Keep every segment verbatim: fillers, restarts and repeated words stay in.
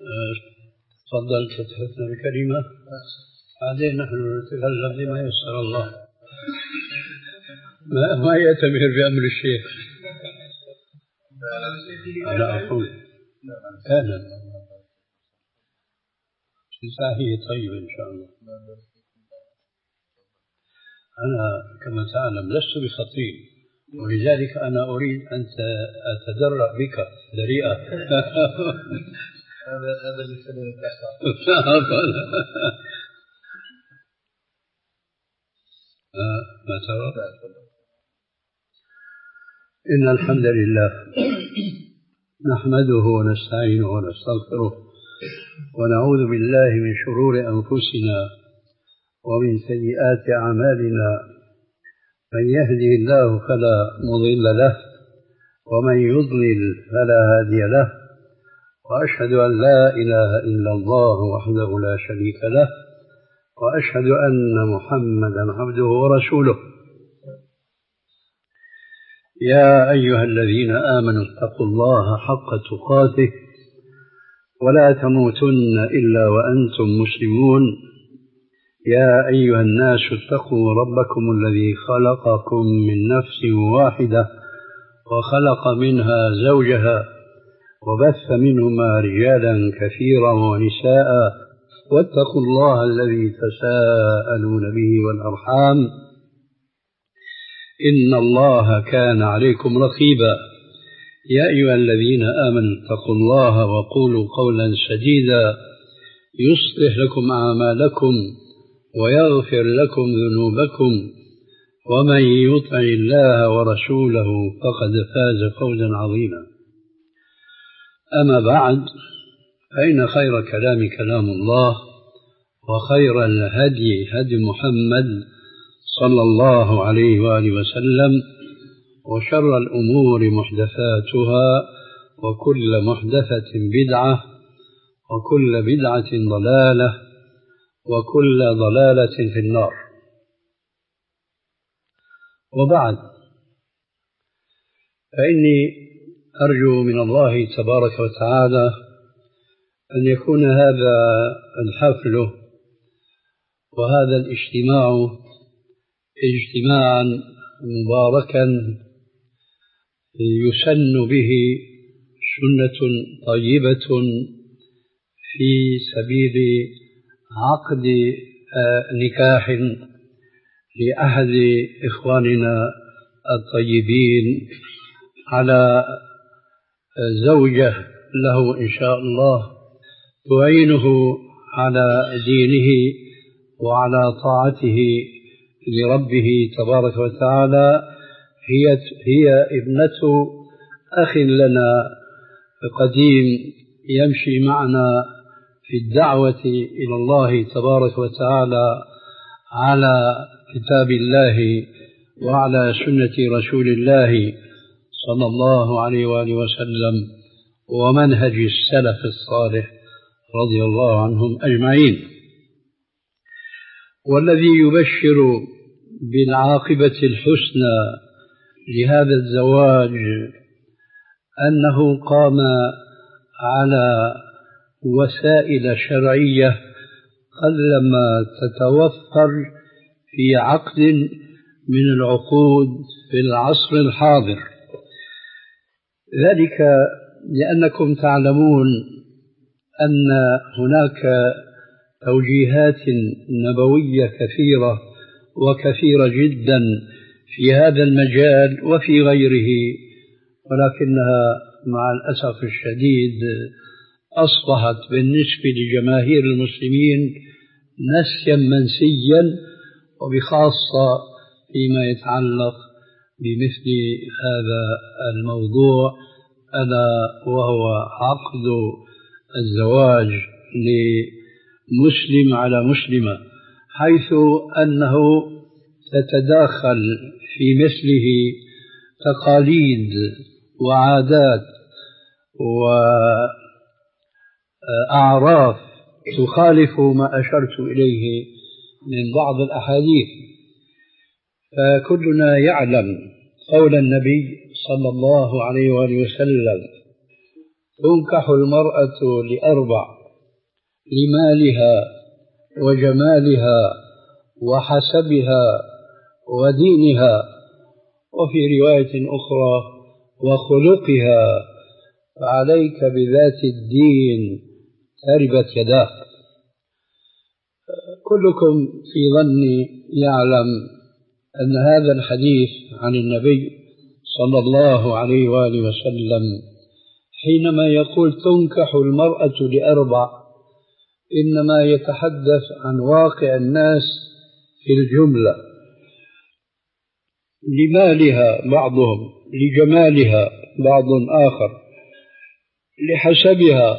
تفضل تتحدثنا بكلمة، بعدين نحن نتكلم بما يسر الله. ما, ما يأتمر بأمر الشيخ. أنا أقول أهلا ساهي طيب إن شاء الله. أنا كما تعلم لست بخطيب، ولذلك أنا أريد أن أتدرع بك دريئة. هذا هذا اللي خلينا نتأخر. ما ترى؟ إن الحمد لله نحمده ونستعينه ونستغفره ونعوذ بالله من شرور أنفسنا ومن سيئات أعمالنا، من يهده الله فلا مضل له ومن يضلل فلا هادي له، وأشهد أن لا إله إلا الله وحده لا شريك له، وأشهد أن محمدا عبده ورسوله. يا أيها الذين آمنوا اتقوا الله حق تقاته ولا تموتن إلا وأنتم مسلمون. يا أيها الناس اتقوا ربكم الذي خلقكم من نفس واحدة وخلق منها زوجها وبث منهما رجالا كثيرا ونساء، واتقوا الله الذي تساءلون به والأرحام إن الله كان عليكم رقيبا. يا أيها الذين آمنوا اتقوا الله وقولوا قولا سديدا يصلح لكم أعمالكم ويغفر لكم ذنوبكم، ومن يطع الله ورسوله فقد فاز فوزا عظيما. أما بعد، فإن خير كلام كلام الله، وخير الهدي هدي محمد صلى الله عليه وآله وسلم، وشر الأمور محدثاتها، وكل محدثة بدعة، وكل بدعة ضلالة، وكل ضلالة في النار. وبعد، فإني أرجو من الله تبارك وتعالى أن يكون هذا الحفل وهذا الاجتماع اجتماعا مباركا يسن به سنة طيبة في سبيل عقد نكاح لأحد إخواننا الطيبين على زوجة له إن شاء الله تعينه على دينه وعلى طاعته لربه تبارك وتعالى. هي هي ابنة أخ لنا قديم يمشي معنا في الدعوة إلى الله تبارك وتعالى على كتاب الله وعلى سنة رسول الله صلى الله عليه وآله وسلم ومنهج السلف الصالح رضي الله عنهم أجمعين. والذي يبشر بالعاقبة الحسنى لهذا الزواج أنه قام على وسائل شرعية قلما تتوفر في عقد من العقود في العصر الحاضر، ذلك لأنكم تعلمون أن هناك توجيهات نبوية كثيرة وكثيرة جدا في هذا المجال وفي غيره، ولكنها مع الأسف الشديد أصبحت بالنسبة لجماهير المسلمين نسيا منسيا، وبخاصة فيما يتعلق بمثل هذا الموضوع ألا وهو عقد الزواج لمسلم على مسلمة، حيث أنه تتداخل في مثله تقاليد وعادات وأعراف تخالف ما أشرت إليه من بعض الأحاديث. فكلنا يعلم قول النبي صلى الله عليه وآله وسلم: تنكح المرأة لأربع: لمالها وجمالها وحسبها ودينها، وفي رواية أخرى وخلقها، فعليك بذات الدين تربت يداك. كلكم في ظني يعلم أن هذا الحديث عن النبي صلى الله عليه وآله وسلم حينما يقول تنكح المرأة لأربع إنما يتحدث عن واقع الناس في الجملة: لمالها بعضهم، لجمالها بعض آخر، لحسبها.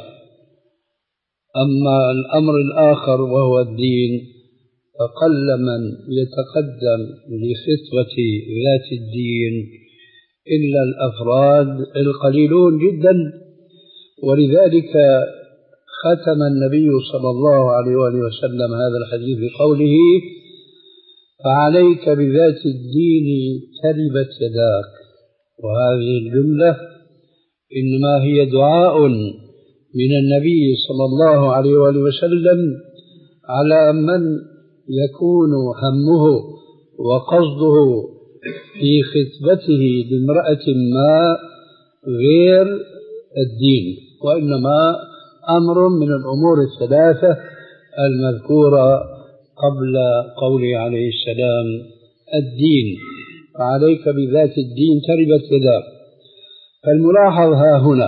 أما الأمر الآخر وهو الدين فقل من يتقدم لخطبة ذات الدين إلا الأفراد القليلون جدا. ولذلك ختم النبي صلى الله عليه وآله وسلم هذا الحديث بقوله: فعليك بذات الدين تربت يداك. وهذه الجملة إنما هي دعاء من النبي صلى الله عليه وآله وسلم على من يكون همه وقصده في خطبته لامرأة ما غير الدين، وإنما أمر من الأمور الثلاثة المذكورة قبل قوله عليه السلام: الدين، فعليك بذات الدين تربت يداك. فالملاحظ ها هنا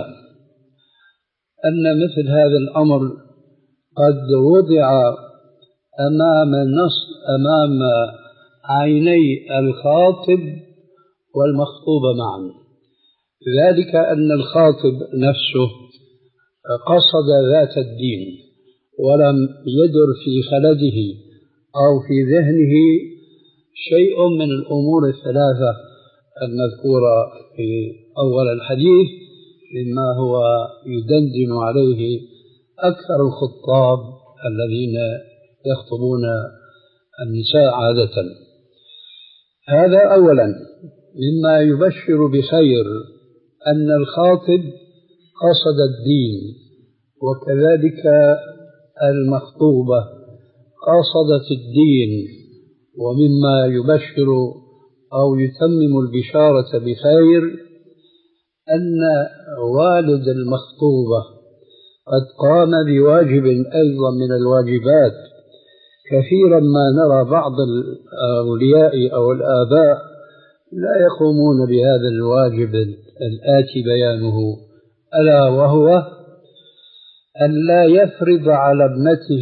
أن مثل هذا الأمر قد وضع أمام نص أمام عيني الخاطب والمخطوب معا، ذلك أن الخاطب نفسه قصد ذات الدين ولم يدر في خلده أو في ذهنه شيء من الأمور الثلاثة المذكورة في أول الحديث مما هو يدندن عليه أكثر الخطاب الذين يخطبون النساء عادة. هذا أولا مما يبشر بخير أن الخاطب قصد الدين، وكذلك المخطوبة قصدت الدين. ومما يبشر أو يتمم البشارة بخير أن والد المخطوبة قد قام بواجب أيضا من الواجبات. كثيرا ما نرى بعض الأولياء أو الآباء لا يقومون بهذا الواجب الآتي بيانه، ألا وهو أن لا يفرض على ابنته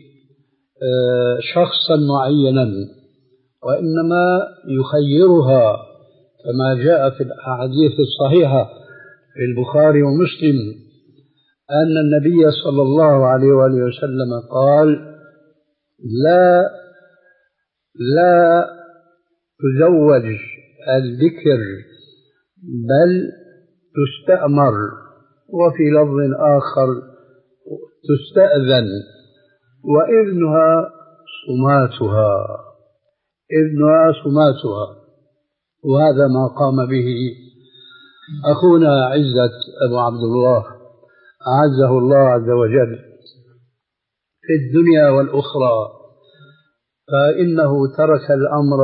شخصا معينا، وإنما يخيرها كما جاء في الأحاديث الصحيحة في البخاري ومسلم أن النبي صلى الله عليه وآله وسلم قال: لا لا تزوج البكر بل تستأمر، وفي لفظ آخر تستأذن، وإذنها صماتها، إذنها صماتها. وهذا ما قام به أخونا عزة أبو عبد الله أعزه الله عز وجل في الدنيا والأخرى، فإنه ترك الأمر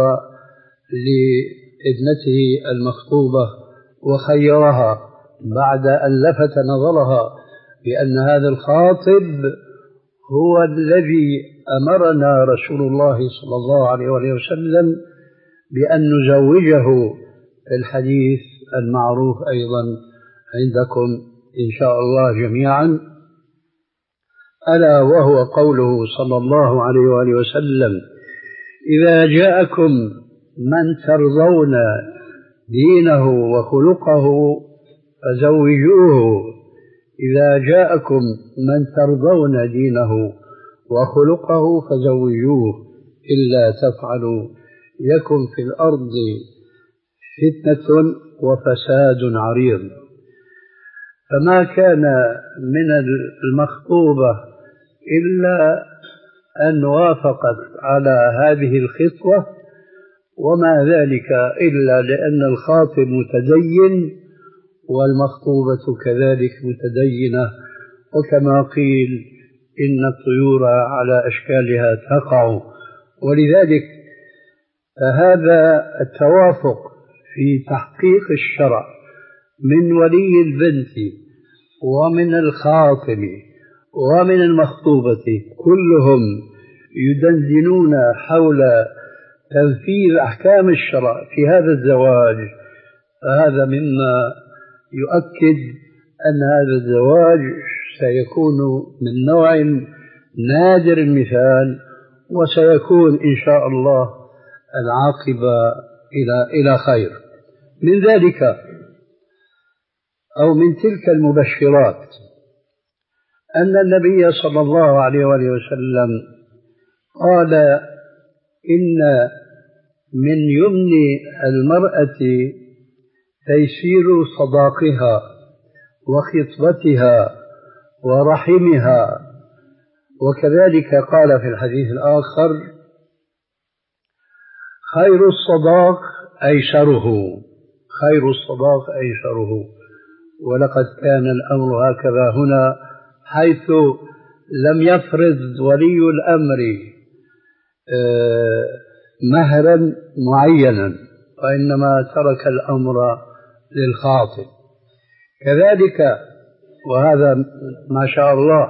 لابنته المخطوبة وخيرها بعد أن لفت نظرها بأن هذا الخاطب هو الذي أمرنا رسول الله صلى الله عليه وسلم بأن نزوجه في الحديث المعروف أيضا عندكم إن شاء الله جميعا، ألا وهو قوله صلى الله عليه وآله وسلم: إذا جاءكم من ترضون دينه وخلقه فزوجوه. إذا جاءكم من ترضون دينه وخلقه فزوجوه، إلا تفعلوا يكن في الأرض فتنة وفساد عريض. فما كان من المخطوبة إلا أن وافقت على هذه الخطوة، وما ذلك إلا لأن الخاطب متدين والمخطوبة كذلك متدينة، وكما قيل إن الطيور على أشكالها تقع. ولذلك فهذا التوافق في تحقيق الشرع من ولي البنت ومن الخاطب ومن المخطوبة كلهم يدندنون حول تنفيذ أحكام الشرع في هذا الزواج، فهذا مما يؤكد أن هذا الزواج سيكون من نوع نادر المثال، وسيكون إن شاء الله العاقبة إلى إلى خير. من ذلك أو من تلك المبشرات أن النبي صلى الله عليه وآله وسلم قال إن من يمن المرأة تيسير صداقها وخطبتها ورحمها. وكذلك قال في الحديث الآخر: خير الصداق أيسره، خير الصداق أيسره. ولقد كان الأمر هكذا هنا، حيث لم يفرض ولي الأمر مهرا معينا، وإنما ترك الأمر للخاطب. كذلك وهذا ما شاء الله،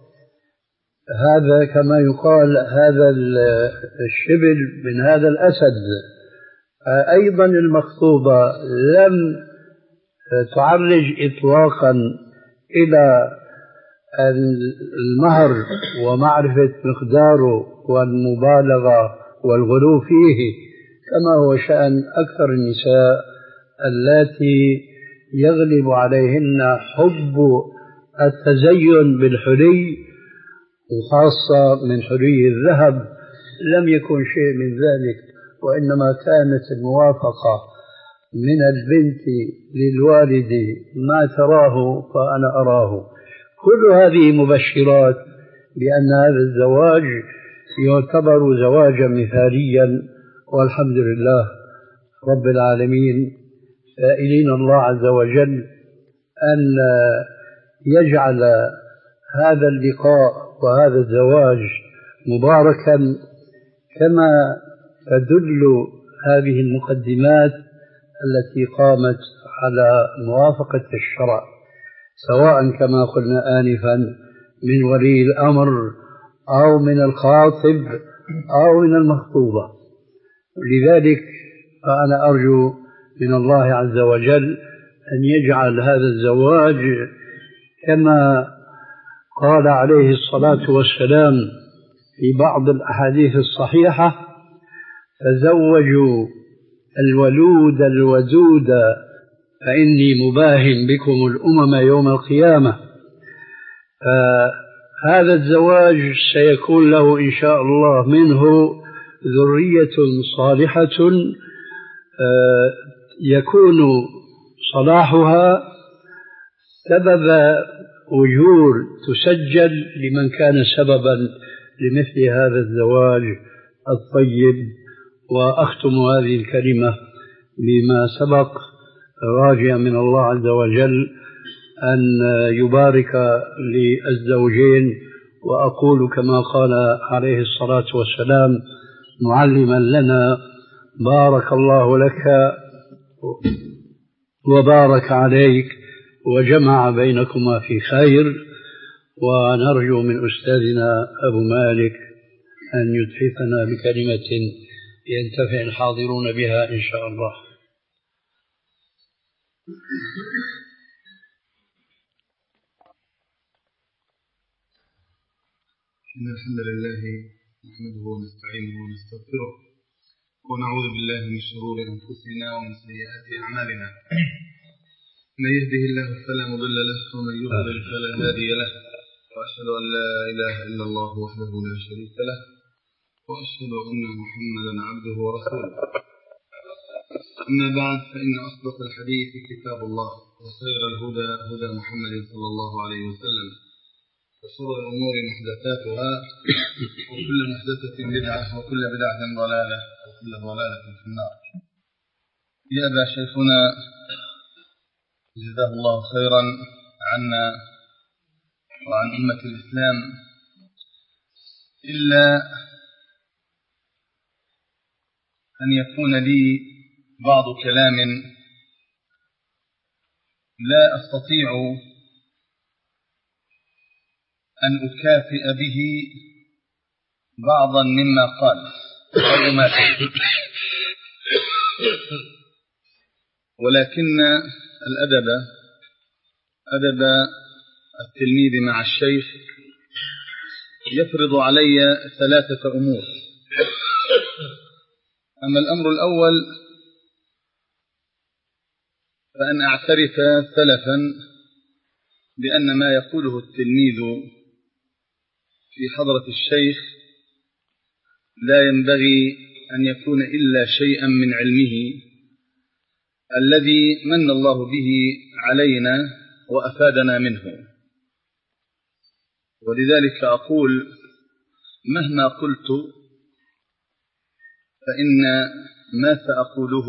هذا كما يقال هذا الشبل من هذا الأسد. أيضا المخطوبة لم تعرج إطلاقا إلى المهر ومعرفة مقداره والمبالغة والغلو فيه، كما هو شأن أكثر النساء اللاتي يغلب عليهن حب التزين بالحلي، وخاصة من حلي الذهب. لم يكن شيء من ذلك، وإنما كانت الموافقة من البنت للوالد: ما تراه فأنا أراه. كل هذه مبشرات بأن هذا الزواج يعتبر زواجا مثاليا، والحمد لله رب العالمين، سائلين الله عز وجل أن يجعل هذا اللقاء وهذا الزواج مباركا كما تدل هذه المقدمات التي قامت على موافقة الشرع، سواء كما قلنا آنفا من ولي الأمر أو من الخاطب أو من المخطوبة. لذلك فأنا أرجو من الله عز وجل أن يجعل هذا الزواج كما قال عليه الصلاة والسلام في بعض الأحاديث الصحيحة: تزوجوا الولود الودود فإني مباهن بكم الأمم يوم القيامة. فهذا الزواج سيكون له إن شاء الله منه ذرية صالحة يكون صلاحها سبب أجور تسجل لمن كان سببا لمثل هذا الزواج الطيب. وأختم هذه الكلمة بما سبق، راجيا من الله عز وجل أن يبارك للزوجين، وأقول كما قال عليه الصلاة والسلام معلما لنا: بارك الله لك وبارك عليك وجمع بينكما في خير. ونرجو من أستاذنا أبو مالك أن يتحفنا بكلمة ينتفع الحاضرون بها إن شاء الله. إن الحمد لله نحمده ونستعينه ونستغفره ونعوذ بالله من شرور أنفسنا ومن سيئات أعمالنا. من يهده الله فلا مضل له ومن يضلل فلا هادي له، وأشهد أن لا إله إلا الله وحده لا شريك له، وأشهد أن محمدا عبده ورسوله. أما بعد، فإن أصدق الحديث كتاب الله، وخير الهدى هدى محمد صلى الله عليه وسلم، وشر الأمور محدثاتها، وكل محدثة بدعة، وكل بدعة ضلالة، وكل ضلالة في النار. يا أبا شيخنا جزاه الله خيرا عنا وعن أمة الإسلام. إلا أن يكون لي بعض كلام لا أستطيع أن أكافئ به بعضا مما قال أو ما قال، ولكن الأدب أدب التلميذ مع الشيخ يفرض علي ثلاثة أمور. أما الأمر الأول فأن أعترف سلفا بأن ما يقوله التلميذ في حضرة الشيخ لا ينبغي أن يكون إلا شيئا من علمه الذي من الله به علينا وأفادنا منه. ولذلك أقول مهما قلت فإن ما سأقوله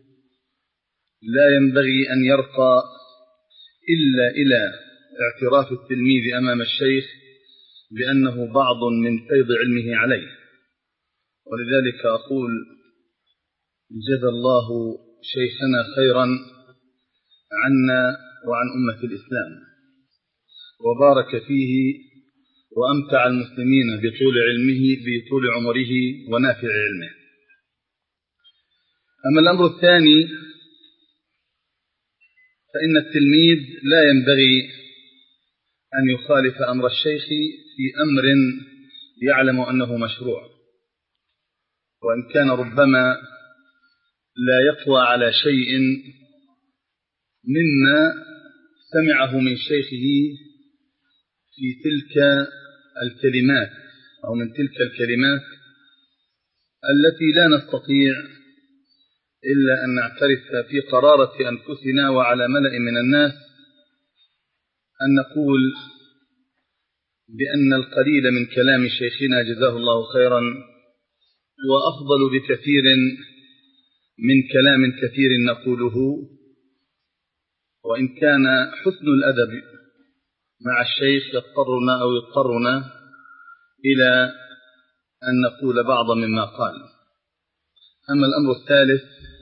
لا ينبغي أن يرقى إلا إلى اعتراف التلميذ أمام الشيخ بأنه بعض من فيض علمه عليه. ولذلك أقول جزا الله شيخنا خيرا عنا وعن أمة الإسلام، وبارك فيه وأمتع المسلمين بطول علمه بطول عمره ونافع علمه. أما الأمر الثاني فإن التلميذ لا ينبغي أن يخالف أمر الشيخ في أمر يعلم أنه مشروع، وإن كان ربما لا يقوى على شيء مما سمعه من شيخه في تلك الكلمات أو من تلك الكلمات التي لا نستطيع إلا أن نعترف في قرارة أنفسنا وعلى ملأ من الناس أن نقول بأن القليل من كلام شيخنا جزاه الله خيرا وأفضل بكثير من كلام كثير نقوله. وإن كان حسن الأدب مع الشيخ يضطرنا أو يضطرنا إلى أن نقول بعضا مما قال. أما الأمر الثالث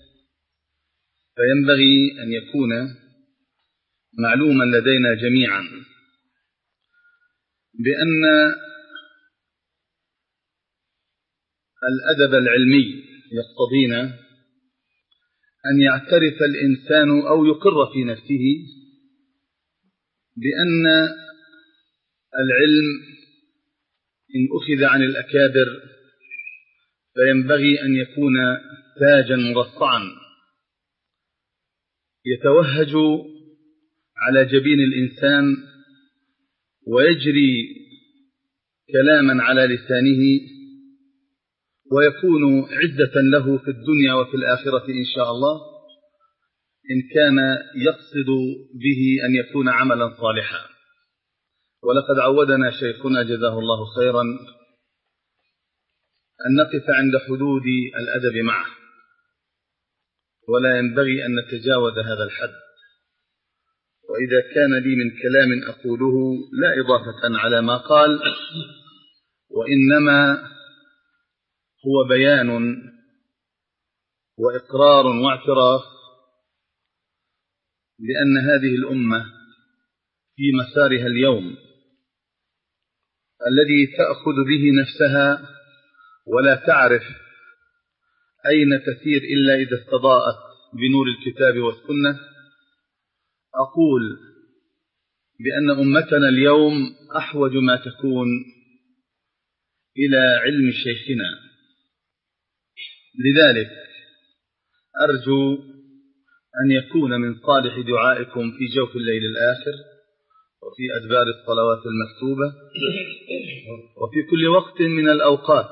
فينبغي أن يكون معلوما لدينا جميعا بأن الأدب العلمي يقتضينا أن يعترف الإنسان أو يقر في نفسه بأن العلم إن أخذ عن الأكابر فينبغي أن يكون تاجا مرصعا يتوهج على جبين الإنسان ويجري كلاما على لسانه ويكون عزة له في الدنيا وفي الآخرة إن شاء الله إن كان يقصد به أن يكون عملا صالحا. ولقد عودنا شيخنا جزاه الله خيرا أن نقف عند حدود الأدب معه، ولا ينبغي أن نتجاوز هذا الحد. وإذا كان لي من كلام أقوله لا إضافة على ما قال، وإنما هو بيان وإقرار واعتراف بأن هذه الأمة في مسارها اليوم الذي تأخذ به نفسها ولا تعرف أين تسير إلا إذا استضاءت بنور الكتاب والسنة، أقول بأن أمتنا اليوم أحوج ما تكون إلى علم شيخنا. لذلك أرجو أن يكون من صالح دعائكم في جوف الليل الآخر وفي أدبار الصلوات المكتوبة وفي كل وقت من الأوقات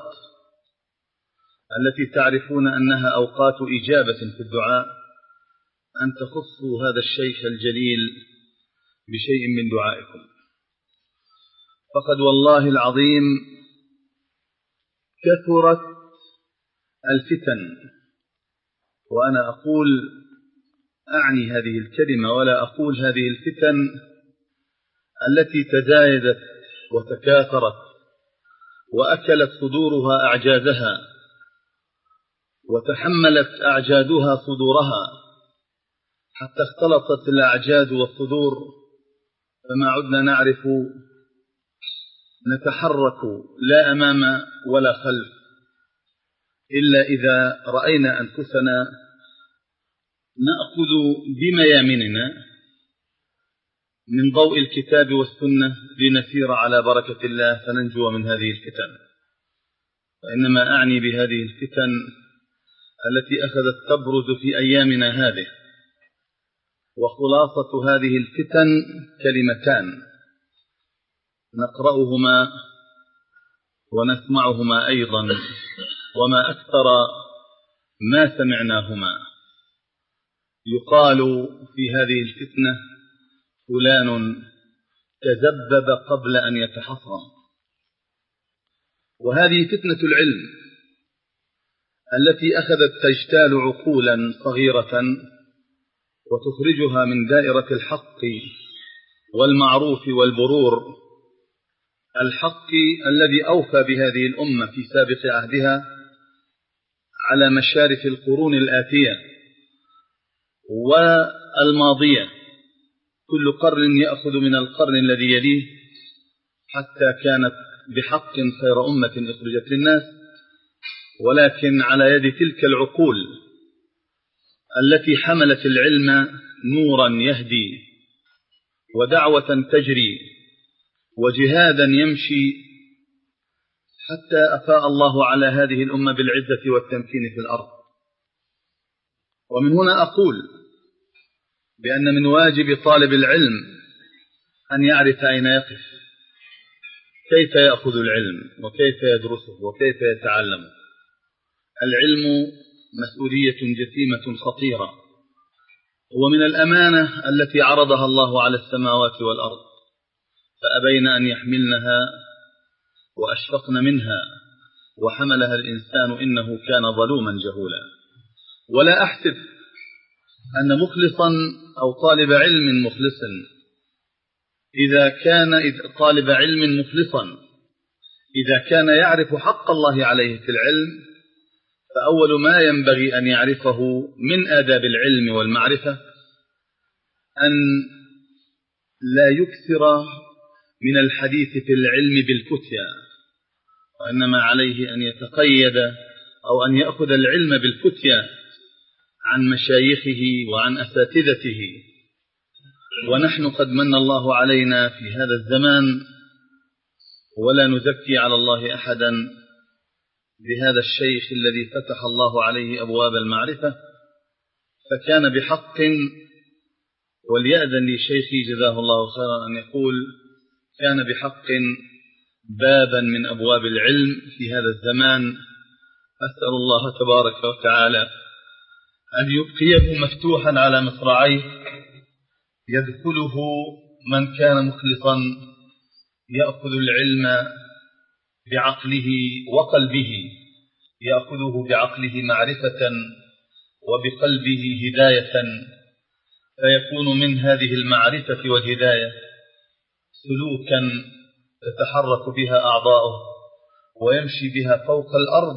التي تعرفون أنها أوقات إجابة في الدعاء أن تخصوا هذا الشيخ الجليل بشيء من دعائكم. فقد والله العظيم كثرت الفتن، وأنا أقول أعني هذه الكلمة ولا أقول هذه الفتن التي تزايدت وتكاثرت وأكلت صدورها أعجازها وتحملت أعجادها صدورها حتى اختلطت الأعجاد والصدور، فما عدنا نعرف نتحرك لا أمام ولا خلف إلا إذا رأينا أنفسنا نأخذ بميامننا من ضوء الكتاب والسنة لنسير على بركة الله فننجو من هذه الفتن. وإنما أعني بهذه الفتن التي أخذت تبرز في أيامنا هذه، وخلاصة هذه الفتن كلمتان نقرأهما ونسمعهما أيضا وما أكثر ما سمعناهما. يقال في هذه الفتنة فلان تذبذب قبل أن يتحصن. وهذه فتنة العلم التي أخذت تجتال عقولا صغيرة وتخرجها من دائرة الحق والمعروف والبرور، الحق الذي أوفى بهذه الأمة في سابق عهدها على مشارف القرون الآتية والماضية، كل قرن يأخذ من القرن الذي يليه حتى كانت بحق خير أمة أخرجت للناس، ولكن على يد تلك العقول التي حملت العلم نورا يهدي ودعوة تجري وجهادا يمشي، حتى أفاء الله على هذه الأمة بالعزة والتمكين في الأرض. ومن هنا أقول بأن من واجب طالب العلم أن يعرف أين يقف، كيف يأخذ العلم وكيف يدرسه وكيف يتعلمه. العلم مسؤولية جسيمة خطيرة، ومن الأمانة التي عرضها الله على السماوات والأرض فأبين أن يحملنها وأشفقن منها وحملها الإنسان إنه كان ظلوما جهولا. ولا أحسب أن مخلصا أو طالب علم مخلصا إذا كان طالب علم مخلصا إذا كان يعرف حق الله عليه في العلم، فأول ما ينبغي أن يعرفه من آداب العلم والمعرفة أن لا يكثر من الحديث في العلم بالفتيا، وإنما عليه أن يتقيد أو أن يأخذ العلم بالفتيا عن مشايخه وعن أساتذته. ونحن قد من الله علينا في هذا الزمان، ولا نزكي على الله أحدا، بهذا الشيخ الذي فتح الله عليه أبواب المعرفة، فكان بحق، وليأذن لي شيخي جزاه الله خيرا أن يقول كان بحق بابا من أبواب العلم في هذا الزمان. أسأل الله تبارك وتعالى أن يبقيه مفتوحا على مصراعيه يدخله من كان مخلصا يأخذ العلم بعقله وقلبه، يأخذه بعقله معرفة وبقلبه هداية، فيكون من هذه المعرفة والهداية سلوكا تتحرك بها أعضاؤه ويمشي بها فوق الأرض،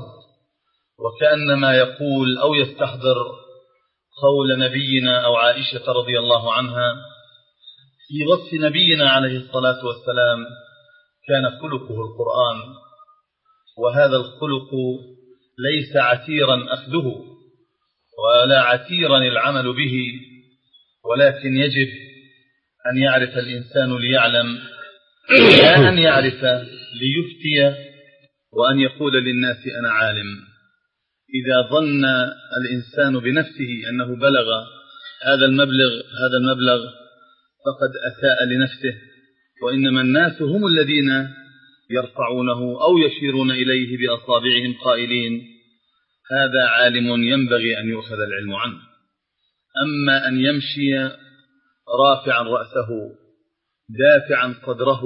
وكأنما يقول أو يستحضر قول نبينا أو عائشة رضي الله عنها في وصف نبينا عليه الصلاة والسلام: كان خلقه القرآن. وهذا الخلق ليس عسيرا أخذه ولا عسيرا العمل به، ولكن يجب أن يعرف الإنسان ليعلم، لا أن يعرف ليفتي وأن يقول للناس أنا عالم. إذا ظن الإنسان بنفسه أنه بلغ هذا المبلغ هذا المبلغ فقد أساء لنفسه، وإنما الناس هم الذين يرفعونه أو يشيرون إليه بأصابعهم قائلين هذا عالم ينبغي أن يؤخذ العلم عنه. أما أن يمشي رافعا رأسه دافعا صدره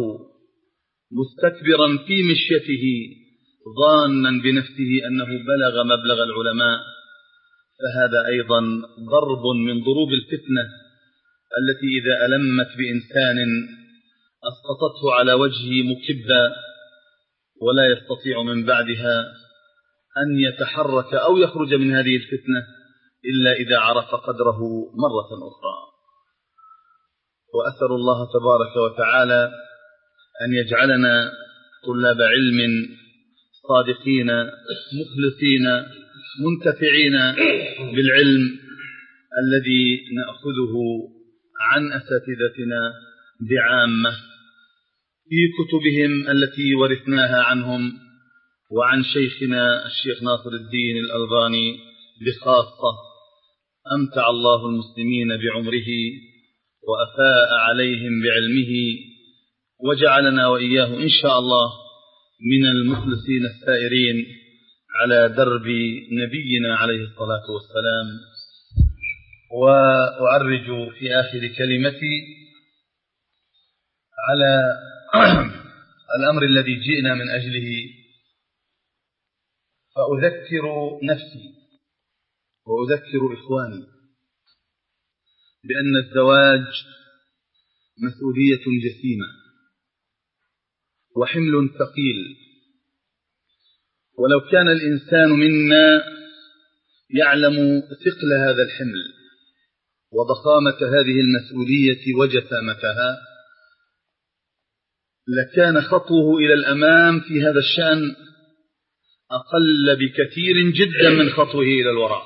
مستكبرا في مشيته ظانا بنفسه أنه بلغ مبلغ العلماء، فهذا أيضا ضرب من ضروب الفتنة التي إذا ألمت بإنسان أسقطته على وجهه مكبا ولا يستطيع من بعدها أن يتحرك أو يخرج من هذه الفتنة إلا إذا عرف قدره مرة أخرى. وأسأل الله تبارك وتعالى أن يجعلنا طلاب علم صادقين مخلصين منتفعين بالعلم الذي نأخذه عن أساتذتنا بعامة في كتبهم التي ورثناها عنهم وعن شيخنا الشيخ ناصر الدين الألباني بخاصة، أمتع الله المسلمين بعمره وأفاء عليهم بعلمه وجعلنا وإياه إن شاء الله من المخلصين السائرين على درب نبينا عليه الصلاة والسلام. وأعرج في آخر كلمتي على الأمر الذي جئنا من أجله، فأذكر نفسي وأذكر إخواني بأن الزواج مسؤولية جسيمة وحمل ثقيل، ولو كان الإنسان منا يعلم ثقل هذا الحمل وضخامة هذه المسؤولية وجسامتها لكان خطوه إلى الأمام في هذا الشأن أقل بكثير جدا من خطوه إلى الوراء،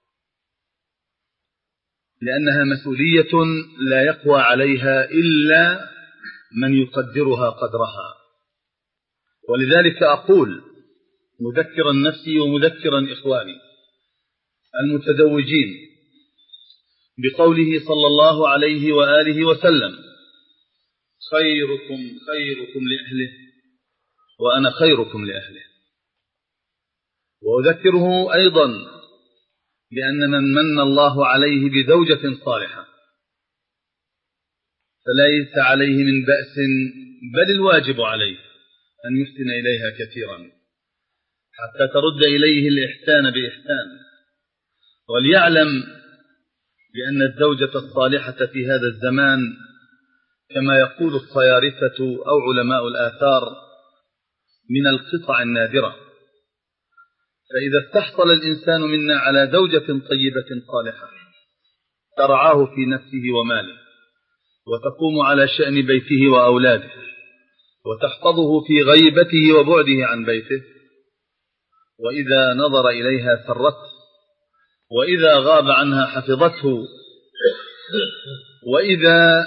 لأنها مسؤولية لا يقوى عليها إلا من يقدرها قدرها. ولذلك أقول مذكرا نفسي ومذكرا إخواني المتزوجين بقوله صلى الله عليه وآله وسلم: خيركم خيركم لأهله وأنا خيركم لأهله. وأذكره أيضا بأن من من الله عليه بزوجة صالحة فليس عليه من بأس، بل الواجب عليه أن يحسن إليها كثيرا حتى ترد إليه الإحسان بإحسان. وليعلم بأن الزوجة الصالحة في هذا الزمان كما يقول الصيارفة أو علماء الآثار من القطع النادرة، فإذا استحصل الإنسان منا على زوجة طيبة صالحة ترعاه في نفسه وماله وتقوم على شأن بيته وأولاده وتحفظه في غيبته وبعده عن بيته، وإذا نظر إليها سرته، وإذا غاب عنها حفظته، وإذا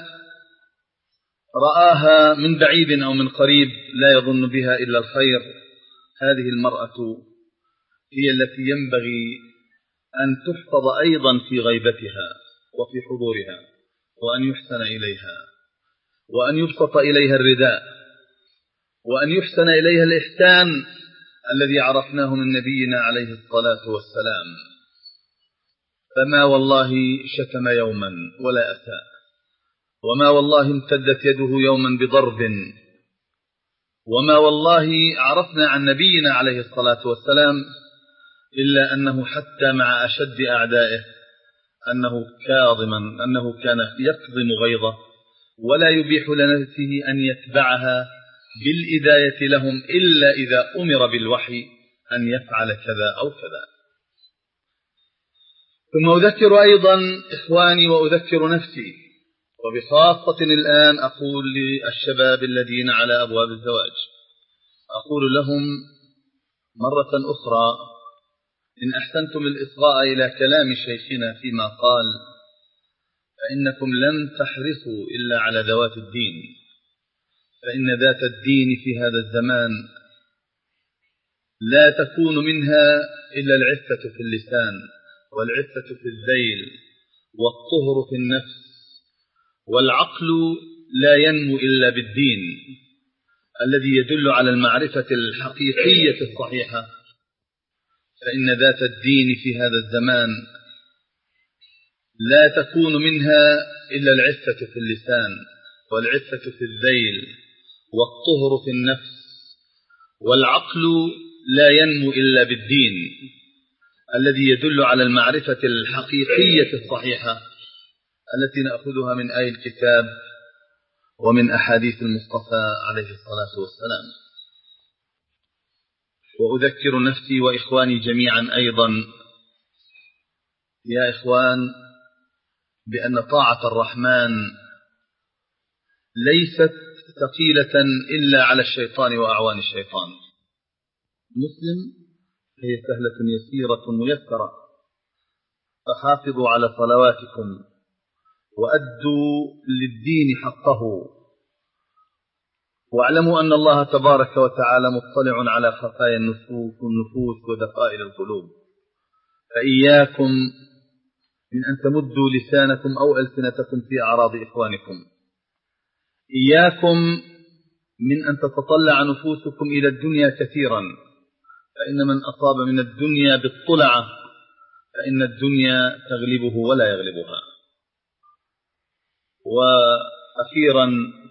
رآها من بعيد أو من قريب لا يظن بها إلا الخير، هذه المرأة هي التي ينبغي أن تحفظ أيضا في غيبتها وفي حضورها، وأن يحسن إليها، وأن يبسط إليها الرداء، وأن يحسن إليها الإحسان الذي عرفناه من نبينا عليه الصلاة والسلام. فما والله شتم يوما ولا أساء، وما والله امتدت يده يوما بضرب، وما والله عرفنا عن نبينا عليه الصلاة والسلام إلا أنه حتى مع أشد أعدائه أنه كاظما أنه كان يكظم غيظه ولا يبيح لنفسه أن يتبعها بالإذاية لهم إلا إذا أمر بالوحي أن يفعل كذا أو كذا. ثم أذكر أيضا إخواني وأذكر نفسي، وبخاصة الآن أقول للشباب الذين على أبواب الزواج، أقول لهم مرة أخرى: إن أحسنتم الإصغاء إلى كلام شيخنا فيما قال فإنكم لن تحرصوا إلا على ذوات الدين، فإن ذات الدين في هذا الزمان لا تكون منها إلا العفة في اللسان، والعفة في الذيل، والطهر في النفس، والعقل لا ينمو إلا بالدين الذي يدل على المعرفة الحقيقية الصحيحة. فإن ذات الدين في هذا الزمان لا تكون منها إلا العفة في اللسان، والعفة في الذيل، والطهر في النفس، والعقل لا ينمو إلا بالدين الذي يدل على المعرفة الحقيقية الصحيحة التي نأخذها من آي الكتاب ومن أحاديث المصطفى عليه الصلاة والسلام. وأذكر نفسي وإخواني جميعا أيضا يا إخوان بأن طاعة الرحمن ليست ثقيلة إلا على الشيطان وأعوان الشيطان. مسلم هي سهلة يسيرة ميسرة، فحافظوا على صلواتكم وأدوا للدين حقه، واعلموا أن الله تبارك وتعالى مطلع على خفايا النفوس ودقائق القلوب. فإياكم من أن تمدوا لسانكم أو ألسنتكم في أعراض إخوانكم. إياكم من أن تتطلع نفوسكم إلى الدنيا كثيرا، فإن من أصاب من الدنيا بالطلعة فإن الدنيا تغلبه ولا يغلبها. وأخيرا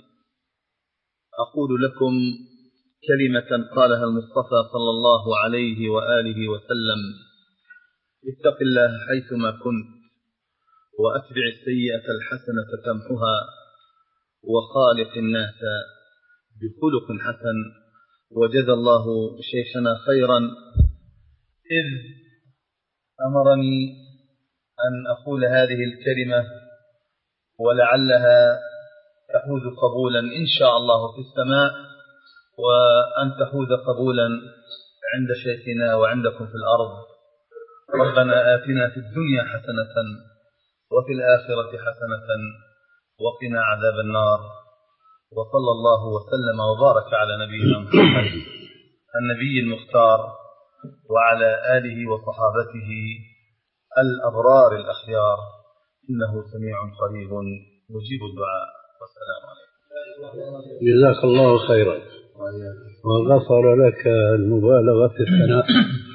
أقول لكم كلمة قالها المصطفى صلى الله عليه وآله وسلم: اتق الله حيثما كنت وأتبع السيئة الحسنة تمحها وخالق الناس بخلق حسن. وجزى الله شيخنا خيرا إذ أمرني أن أقول هذه الكلمة ولعلها تحوز قبولا إن شاء الله في السماء، وأن تحوز قبولا عند شيخنا وعندكم في الأرض. ربنا آتنا في الدنيا حسنة وفي الآخرة حسنة وقنا عذاب النار. وصلى الله وسلم وبارك على نبينا محمد النبي المختار وعلى آله وصحابته الأبرار الأخيار، إنه سميع قريب مجيب الدعاء. والسلام عليكم. جزاك الله خيرا وغفر لك المبالغة في الثناء.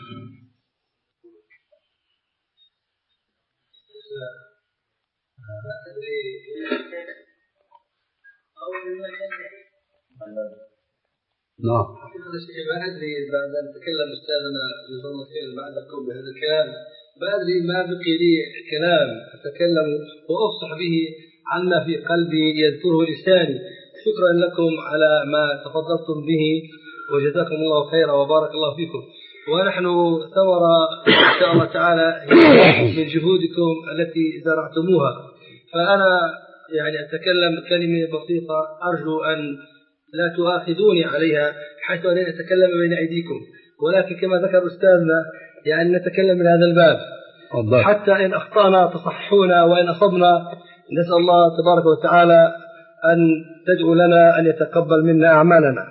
نعم. ما أدري بعد أن تكلم أستاذنا جزاه الله خير بعدكم بهذا الكلام، ما أدري ما بقي لي كلام أتكلم وأفصح به عما في قلبي يذكره لساني. شكرا لكم على ما تفضلتم به وجزاكم الله خيرا وبارك الله فيكم. ونحن ثمرة إن شاء الله تعالى من جهودكم التي زرعتموها. فأنا يعني أتكلم كلمة بسيطة أرجو أن لا تؤاخذوني عليها حيث أن أتكلم بين أيديكم، ولكن كما ذكر أستاذنا يعني نتكلم من هذا الباب الله. حتى إن أخطأنا تصححونا وإن أصبنا نسأل الله تبارك وتعالى أن تدعو لنا أن يتقبل منا أعمالنا.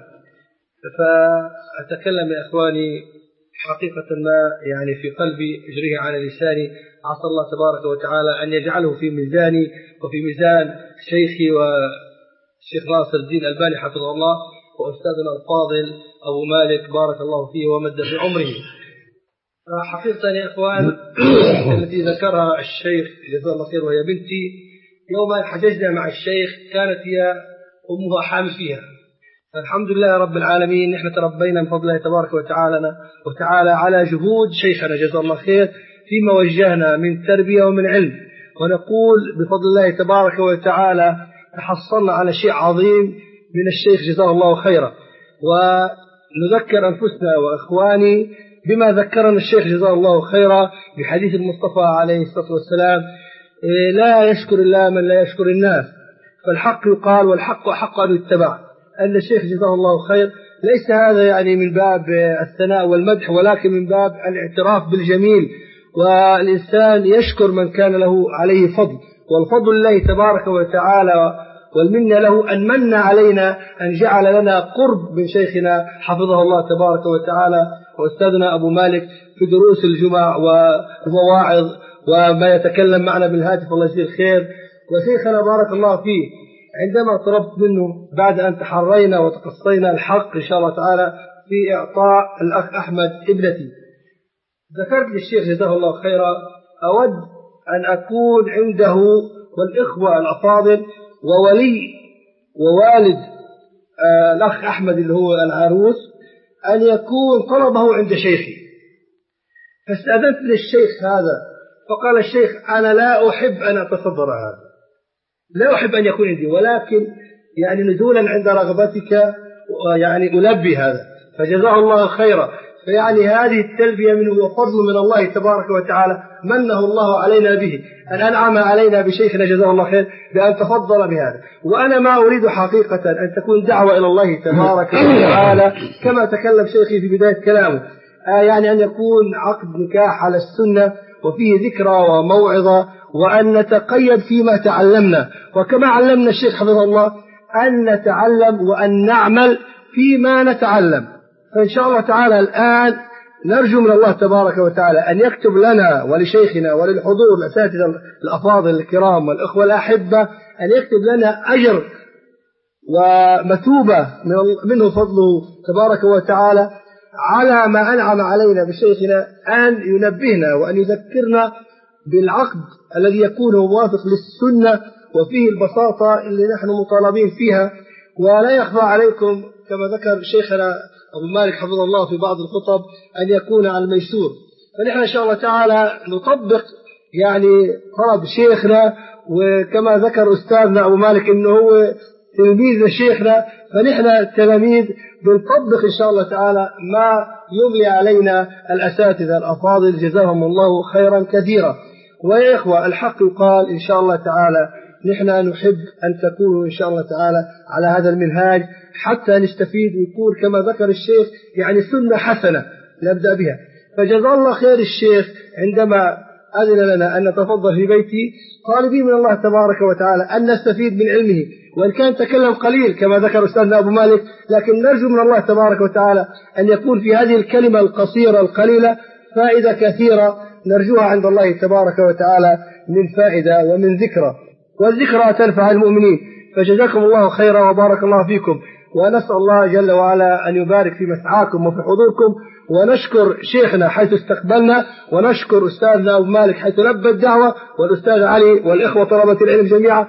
فأتكلم يا إخواني حقيقة ما يعني في قلبي أجريه على لساني. عسى الله تبارك وتعالى أن يجعله في ميزاني وفي ميزان شيخي والشيخ ناصر الدين الألباني حفظه الله وأستاذنا الفاضل أبو مالك بارك الله فيه ومد في عمره. حقيقة يا إخوان التي ذكرها الشيخ جزاه الله خير وهي بنتي، يوم حججنا مع الشيخ كانت هي أمها حامل فيها. فالحمد لله رب العالمين نحن تربينا من فضله تبارك وتعالى وتعالى على جهود شيخنا جزاه الله خير فيما وجهنا من تربية ومن علم، ونقول بفضل الله تبارك وتعالى تحصلنا على شيء عظيم من الشيخ جزاه الله خيرا. ونذكر أنفسنا وإخواني بما ذكرنا الشيخ جزاه الله خيرا بحديث المصطفى عليه الصلاة والسلام: لا يشكر الله من لا يشكر الناس، فالحق يقال والحق أحق أن يتبع. أن الشيخ جزاه الله خير ليس هذا يعني من باب الثناء والمدح، ولكن من باب الاعتراف بالجميل، والإنسان يشكر من كان له عليه فضل، والفضل الله تبارك وتعالى والمنة له أن من علينا أن جعل لنا قرب من شيخنا حفظه الله تبارك وتعالى وأستاذنا أبو مالك في دروس الجمع والمواعظ وما يتكلم معنا بالهاتف الله يجزيه الخير. وشيخنا بارك الله فيه عندما طلبت منه بعد أن تحرينا وتقصينا الحق إن شاء الله تعالى في إعطاء الأخ أحمد ابنتي، ذكرت للشيخ جزاه الله خيرا أود أن أكون عنده والإخوة الأفاضل وولي ووالد آه الأخ أحمد اللي هو العروس أن يكون طلبه عند شيخي. فاستأذنت للشيخ هذا، فقال الشيخ أنا لا أحب أن أتصدر هذا، لا أحب أن يكون عندي، ولكن يعني نزولا عند رغبتك يعني ألبي هذا، فجزاه الله خيرا. فيعني هذه التلبية منه وفضل من الله تبارك وتعالى منه الله علينا به، أن أنعم علينا بشيخنا جزاه الله خير بأن تفضل بهذا. وأنا ما أريد حقيقة أن تكون دعوة إلى الله تبارك وتعالى كما تكلم شيخي في بداية كلامه، آه يعني أن يكون عقد نكاح على السنة وفيه ذكرى وموعظة، وأن نتقيد فيما تعلمنا، وكما علمنا الشيخ حفظه الله أن نتعلم وأن نعمل فيما نتعلم. فإن شاء الله تعالى الآن نرجو من الله تبارك وتعالى أن يكتب لنا ولشيخنا وللحضور الأساتذة الأفاضل الكرام والإخوة الأحبة أن يكتب لنا أجر ومثوبة منه فضله تبارك وتعالى على ما أنعم علينا بشيخنا، أن ينبهنا وأن يذكرنا بالعقد الذي يكون موافق للسنة وفيه البساطة اللي نحن مطالبين فيها. ولا يخفى عليكم كما ذكر شيخنا أبو مالك حفظه الله في بعض الخطب أن يكون على الميسور، فنحن إن شاء الله تعالى نطبق يعني طلب شيخنا، وكما ذكر أستاذنا أبو مالك أنه هو تلميذ شيخنا، فنحن التلاميذ بنطبق إن شاء الله تعالى ما يملي علينا الأساتذة الأفاضل جزاهم الله خيرا كثيرا. ويا إخوة الحق يقال إن شاء الله تعالى نحن نحب أن تكونوا إن شاء الله تعالى على هذا المنهاج حتى نستفيد ويكون كما ذكر الشيخ يعني سنة حسنة نبدأ بها. فجزا الله خير الشيخ عندما أذن لنا أن نتفضل في بيتي طالبين من الله تبارك وتعالى أن نستفيد من علمه، وإن كان تكلم قليل كما ذكر أستاذنا أبو مالك، لكن نرجو من الله تبارك وتعالى أن يكون في هذه الكلمة القصيرة القليلة فائدة كثيرة نرجوها عند الله تبارك وتعالى من فائدة ومن ذكرى، والذكرى تنفع المؤمنين. فجزاكم الله خيرا وبارك الله فيكم، ونسأل الله جل وعلا أن يبارك في مسعاكم وفي حضوركم، ونشكر شيخنا حيث استقبلنا، ونشكر أستاذنا أبو مالك حيث لبى الدعوة، والأستاذ علي والإخوة طلبة العلم جميعا،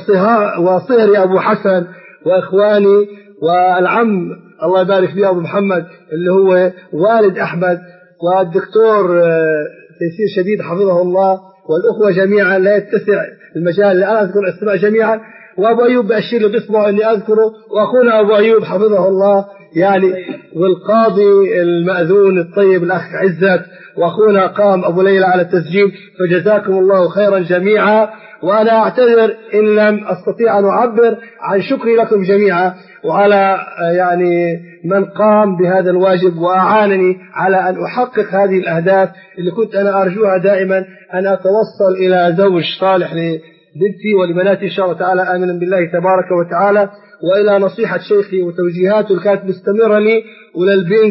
وصهري أبو حسن وإخواني والعم الله يبارك فيه أبو محمد اللي هو والد أحمد، والدكتور تيسير شديد حفظه الله، والأخوة جميعا لا يتسع المجال لأن أذكر الأسماء جميعا، وأبو أيوب بأشير باسمه أني أذكره، وأخونا أبو أيوب حفظه الله يعني، والقاضي المأذون الطيب الأخ عزت، وأخونا قام أبو ليلى على التسجيل. فجزاكم الله خيرا جميعا، وأنا أعتذر إن لم أستطيع أن أعبر عن شكري لكم جميعا، وعلى يعني من قام بهذا الواجب وأعانني على أن أحقق هذه الأهداف اللي كنت أنا أرجوها دائما، أن أتوصل إلى زوج صالح لبنتي ولبناتي إن شاء الله تعالى آمنا بالله تبارك وتعالى، وإلى نصيحة شيخي وتوجيهاته اللي كانت مستمرة لي وللبنت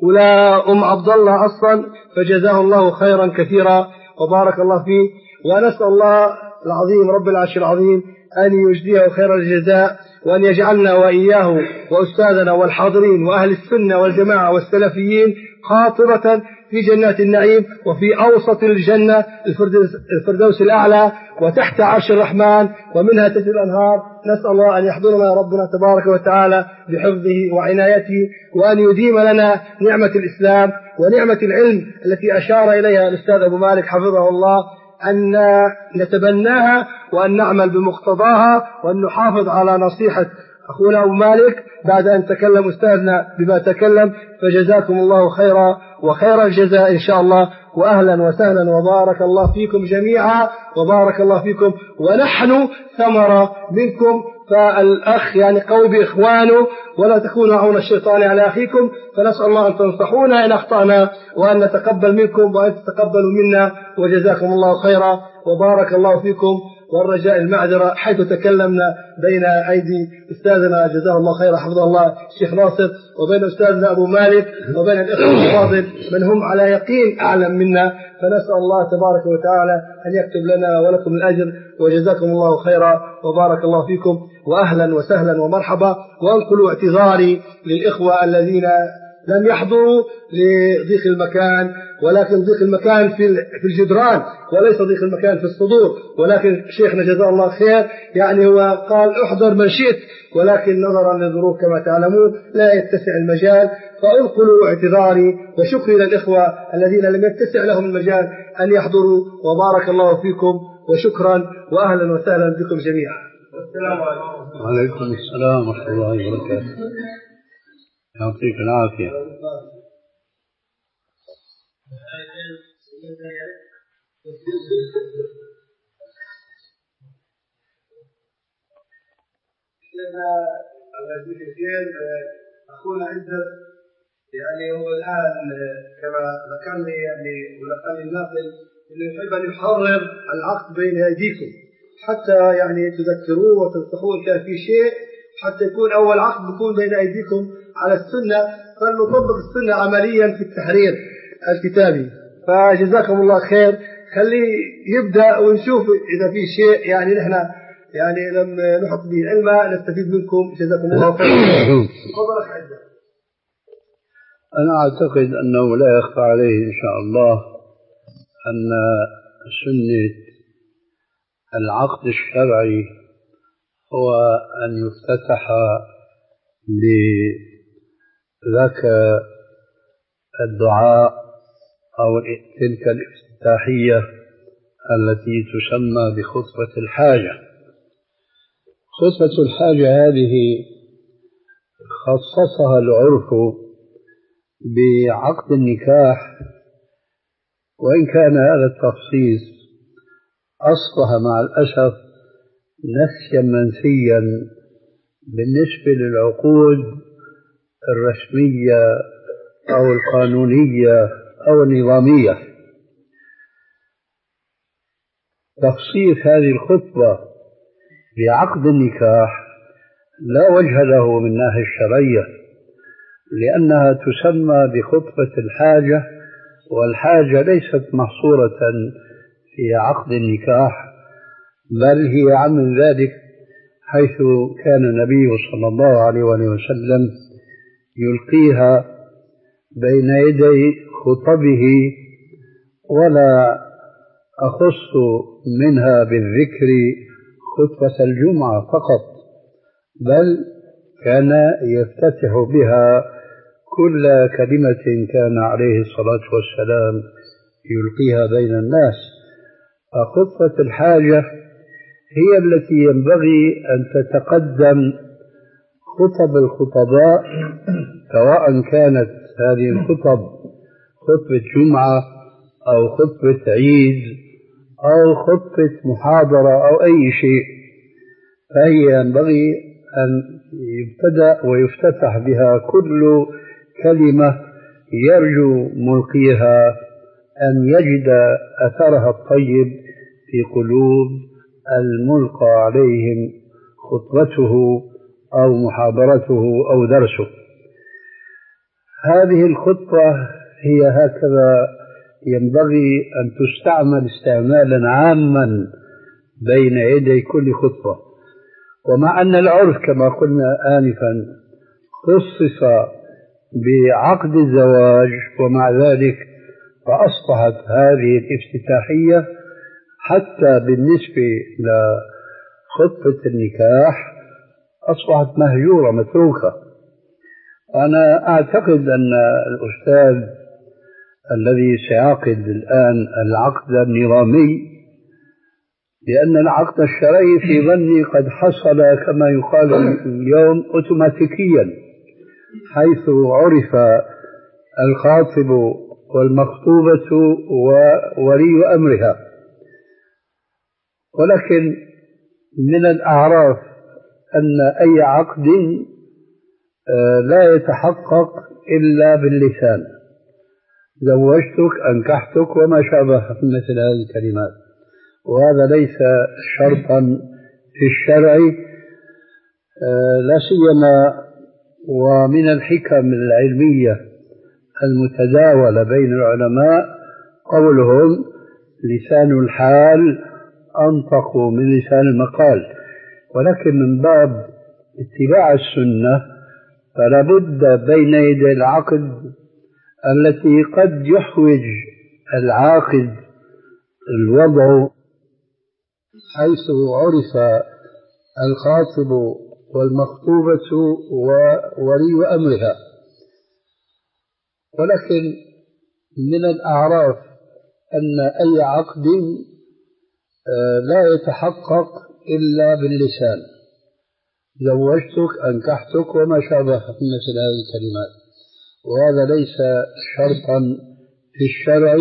ولا أم عبد الله أصلا، فجزاه الله خيرا كثيرا وبارك الله فيه. ونسأل الله العظيم رب العرش العظيم أن يجزيه خير الجزاء، وأن يجعلنا وإياه وأستاذنا والحاضرين وأهل السنة والجماعة والسلفيين خاطرة في جنات النعيم، وفي أوسط الجنة الفردوس, الفردوس الأعلى، وتحت عرش الرحمن، ومنها تجري الأنهار. نسأل الله أن يحضرنا ربنا تبارك وتعالى بحفظه وعنايته، وأن يديم لنا نعمة الإسلام ونعمة العلم التي أشار إليها الأستاذ أبو مالك حفظه الله، أن نتبناها وأن نعمل بمقتضاها، وأن نحافظ على نصيحة أخونا أبو مالك بعد أن تكلم أستاذنا بما تكلم. فجزاكم الله خيرا وخير الجزاء إن شاء الله، وأهلا وسهلا وبارك الله فيكم جميعا وبارك الله فيكم، ونحن ثمرة منكم. فالأخ يعني قوي بإخوانه، ولا تكونوا عون الشيطان على أخيكم. فنسأل الله أن تنصحونا إن أخطأنا، وأن نتقبل منكم وأن تتقبلوا منا، وجزاكم الله خيرا وبارك الله فيكم. والرجاء المعذرة حيث تكلمنا بين أيدي أستاذنا جزاه الله خيرا حفظه الله الشيخ ناصر، وبين أستاذنا أبو مالك، وبين الإخوة الفاضل من هم على يقين أعلم منا. فنسأل الله تبارك وتعالى أن يكتب لنا ولكم الأجر، وجزاكم الله خيرا وبارك الله فيكم، وأهلا وسهلا ومرحبا. وأنقلوا اعتذاري للإخوة الذين لم يحضروا لضيق المكان، ولكن ضيق المكان في الجدران وليس ضيق المكان في الصدور. ولكن شيخنا جزاه الله خير يعني هو قال احضر من شئت، ولكن نظرا للظروف كما تعلمون لا يتسع المجال. فأنقلوا اعتذاري وشكري للإخوة الذين لم يتسع لهم المجال أن يحضروا، وبارك الله فيكم وشكرا وأهلا وسهلا بكم جميعا. والسلام عليكم. وعليكم السلام ورحمة الله وبركاته. يعطيك العافية. الله يجزيك خير. أخونا عزت يعني هو الآن كما ذكر لي يعني ولقد الناقل إنه يحب أن يحرر العقد بين أيديكم حتى يعني تذكروه وتنصحوه كان في شيء حتى يكون أول عقد يكون بين أيديكم على السنة، فلنطبق السنة عمليا في التحرير الكتابي. فجزاكم الله خير. خليه يبدأ ونشوف إذا في شيء يعني نحن يعني لم نحط به علما نستفيد منكم. جزاكم الله خير. تفضل أخ عزت. أنا أعتقد أنه لا يخفى عليه إن شاء الله أن سنة العقد الشرعي هو أن يفتتح بذاك الدعاء أو تلك الافتتاحية التي تسمى بخطبة الحاجة. خطبة الحاجة هذه خصصها العرف بعقد النكاح، وإن كان هذا التخصيص أصبح مع الأسف نسيا منسيا بالنسبة للعقود الرسمية أو القانونية أو النظامية. تخصيص هذه الخطبة بعقد النكاح لا وجه له من الناحية الشرعية، لأنها تسمى بخطبة الحاجة، والحاجة ليست محصورة في عقد النكاح، بل هي عم من ذلك، حيث كان النبي صلى الله عليه وسلم يلقيها بين يدي خطبه، ولا أخص منها بالذكر خطبة الجمعة فقط، بل كان يفتتح بها كل كلمة كان عليه الصلاة والسلام يلقيها بين الناس. فخطبة الحاجة هي التي ينبغي أن تتقدم خطب الخطباء، سواء كانت هذه الخطب خطبة جمعة أو خطبة عيد أو خطبة محاضرة أو أي شيء، فهي ينبغي أن يبتدأ ويفتتح بها كل كلمة يرجو ملقيها أن يجد أثرها الطيب في قلوب الملقى عليهم خطبته أو محاضرته أو درسه. هذه الخطبة هي هكذا ينبغي أن تستعمل استعمالا عاما بين يدي كل خطبة. ومع أن العرف كما قلنا آنفا خصص بعقد الزواج، ومع ذلك فأصبحت هذه الافتتاحية حتى بالنسبة لخطبة النكاح أصبحت مهجورة متروكة. أنا أعتقد أن الأستاذ الذي سيعقد الآن العقد النظامي، لأن العقد الشرعي في ظني قد حصل كما يقال اليوم أوتوماتيكيا، حيث عرف الخاطب والمخطوبة وولي أمرها. ولكن من الأعراف أن أي عقد لا يتحقق إلا باللسان، زوجتك أنكحتك وما شابه مثل هذه الكلمات، وهذا ليس شرطا في الشرع، لا سيما ومن الحكم العلمية المتداولة بين العلماء قولهم لسان الحال أنطق من لسان المقال. ولكن من باب اتباع السنة فلا بد بين يدي العقد التي قد يحوج العاقد الوضع، حيث عرف الخاطب والمخطوبة وولي أمرها. ولكن من الأعراف أن أي عقد لا يتحقق إلا باللسان، زوجتك، أنكحتك، وما شابه مثل هذه الكلمات، وهذا ليس شرطا في الشرع،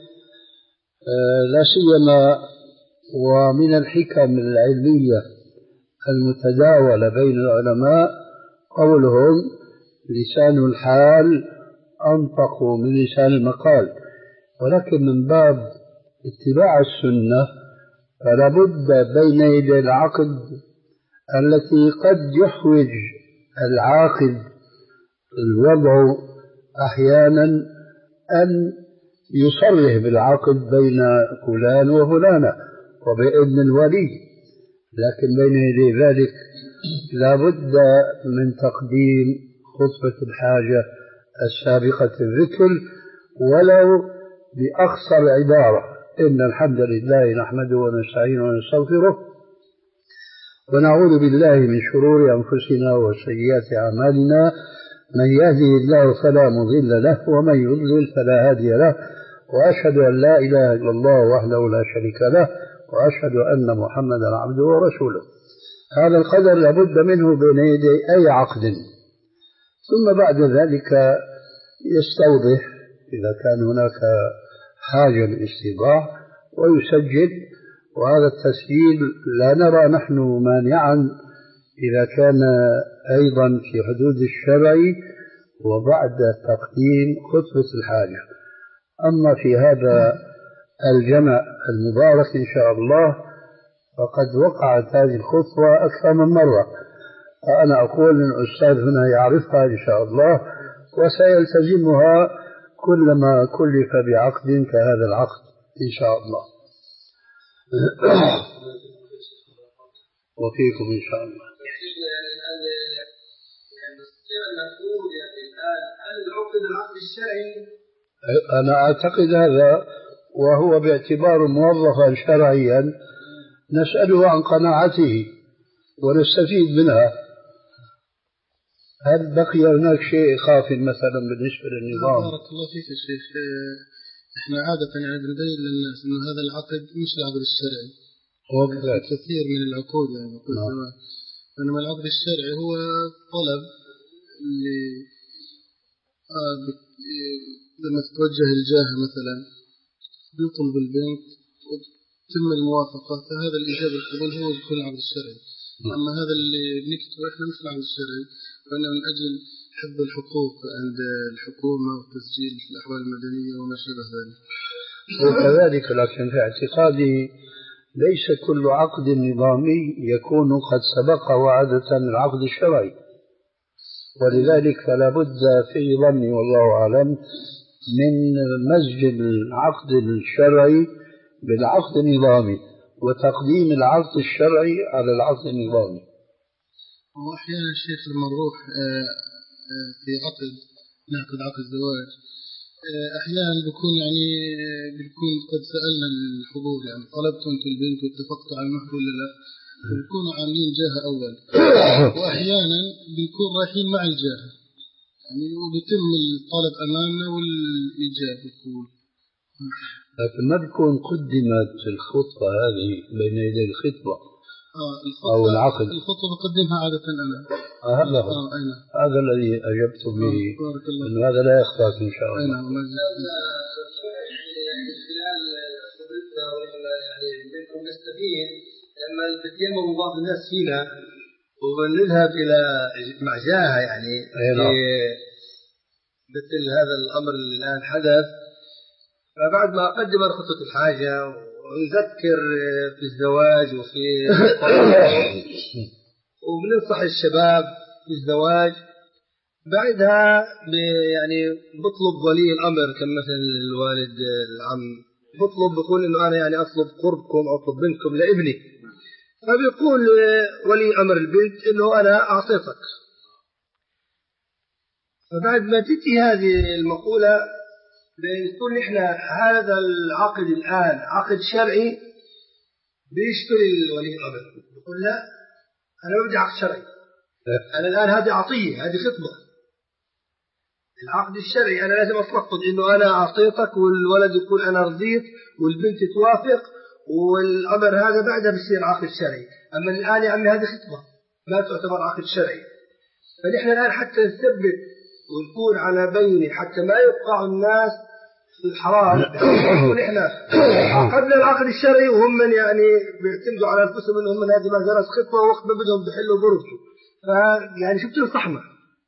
لا سيما ومن الحكم العلمية المتداولة بين العلماء قولهم لسان الحال أنطق من لسان المقال. ولكن من باب اتباع السنة فلا بد بين يدي العقد التي قد يحوج العاقد الوضع أحيانا أن يصرح بالعقد بين فلان وفلانة وبإذن الولي، لكن بين يدي ذلك لا بد من تقديم خطبة الحاجة السابقة الذكر ولو بأقصر عبارة: إن الحمد لله نحمده ونستعينه ونستغفره ونعوذ بالله من شرور أنفسنا وسيئات أعمالنا، من يهده الله فلا مضل له ومن يضلل فلا هادي له، وأشهد أن لا إله إلا الله وحده لا شريك له، وأشهد أن محمدا عبده ورسوله. هذا القدر لابد منه بين يدي أي عقد. ثم بعد ذلك يستوضح إذا كان هناك حاجة للاستيضاح ويسجل، وهذا التسجيل لا نرى نحن مانعا إذا كان أيضا في حدود الشرع وبعد تقديم خطبة الحاجة. أما في هذا الجمع المبارك إن شاء الله فقد وقعت هذه الخطوة أكثر من مرة، فأنا أقول أن الأستاذ هنا يعرفها إن شاء الله وسيلتزمها كلما كلف بعقد كهذا العقد إن شاء الله. وفيكم إن شاء الله. أنا أعتقد هذا، وهو باعتبار موظفا شرعيا نسأله عن قناعته ونستفيد منها. هل بقي هناك شيء خاف مثلا بالنسبة للنظام؟ بارك الله فيك يا شيخ. احنا عادة يعني بنبين للناس انه هذا العقد مش العقد الشرعي، هو كثير من العقود يعني نعم. انما العقد الشرعي هو طلب اللي آه لما تتوجه الجاه مثلا بيطلب البنت وتم الموافقة، فهذا الإجابة القبول هو يكون العقد الشرعي. أما هذا اللي بنكتبه إحنا مش العقد الشرعي، فإنه من أجل حفظ الحقوق عند الحكومة والتسجيل في الأحوال المدنية وما شابه ذلك. وكذلك لكن في اعتقادي ليس كل عقد نظامي يكون قد سبقه عادة العقد الشرعي، ولذلك فلا بد في ظني والله أعلم من مزج العقد الشرعي بالعقد النظامي وتقديم العقد الشرعي على العقد النظامي. وأحيانا الشيخ لما نروح في عقد نعقد عقد زواج أحيانا بيكون يعني بيكون قد سألنا الحضور يعني طلبتوا أنتم البنت واتفقتوا على المهر ولا لا، بيكونوا عاملين جاهة أول، وأحيانا بيكون رايحين مع الجاهة يعني وبيتم الطلب أمامنا والإجابة القبول. لكن ما بيكون قدمت الخطبة هذه بين يدي الخطبة آه أو العقد؟ الخطبة بقدمها عادة أنا. آه هذا هو آه أينا. هذا الذي أجبت به آه إنه هذا لا يخفاك إن شاء الله. أينا. يعني منكم نستفيد لما بتيمم بعض الناس فينا ونذهب إلى مع جاهة يعني مثل هذا الأمر اللي الآن حدث، فبعد ما قدم خطبة الحاجة ونذكر في الزواج وفي وبننصح الشباب في الزواج، بعدها يعني بطلب ولي الأمر كمثل الوالد العم بطلب بيقول إنه أنا يعني أطلب قربكم أو أطلب بنتكم لابني، فبيقول ولي أمر البنت إنه أنا أعطيتك. فبعد ما تأتي هذه المقولة بنقول نحن هذا العقد الآن عقد شرعي بيشتري ولي الأمر، يقول لا أنا بدي عقد شرعي، أنا الآن هذه عطية هذه خطبة، العقد الشرعي أنا لازم أتلفظ إنه أنا أعطيتك والولد يقول أنا رضيت والبنت توافق والأمر هذا بعدها بصير عقد شرعي. أما الآن يا عمي هذه خطبة لا تعتبر عقد شرعي. فنحن الآن حتى نثبت ونكون على بينة حتى ما يوقع الناس في الحرام ونحن عقدنا العقد الشرعي وهم من يعني بيعتمدوا على أنفسهم إنهم من هذه مجرد خطبة ووقت ما بدهم بحلوا برزوا. فيعني شو بتنصحنا؟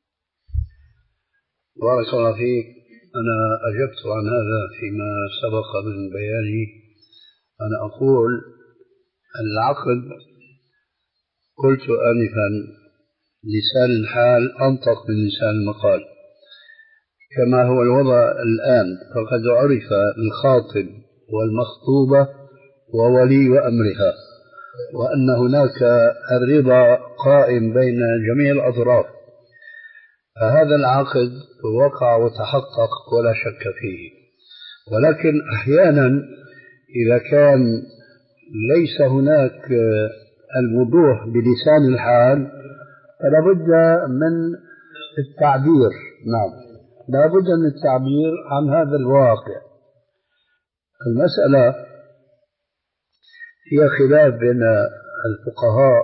بارك الله فيك. أنا أجبت عن هذا فيما سبق من بياني. أنا أقول العقد قلت آنفا لسان الحال أنطق من لسان المقال كما هو الوضع الآن. فقد عرف الخاطب والمخطوبة وولي أمرها وأن هناك الرضا قائم بين جميع الأطراف. فهذا العقد وقع وتحقق ولا شك فيه. ولكن أحيانا إذا كان ليس هناك الوضوح بلسان الحال فلا بد من التعبير. نعم لا بد من التعبير عن هذا الواقع. المسألة هي خلاف بين الفقهاء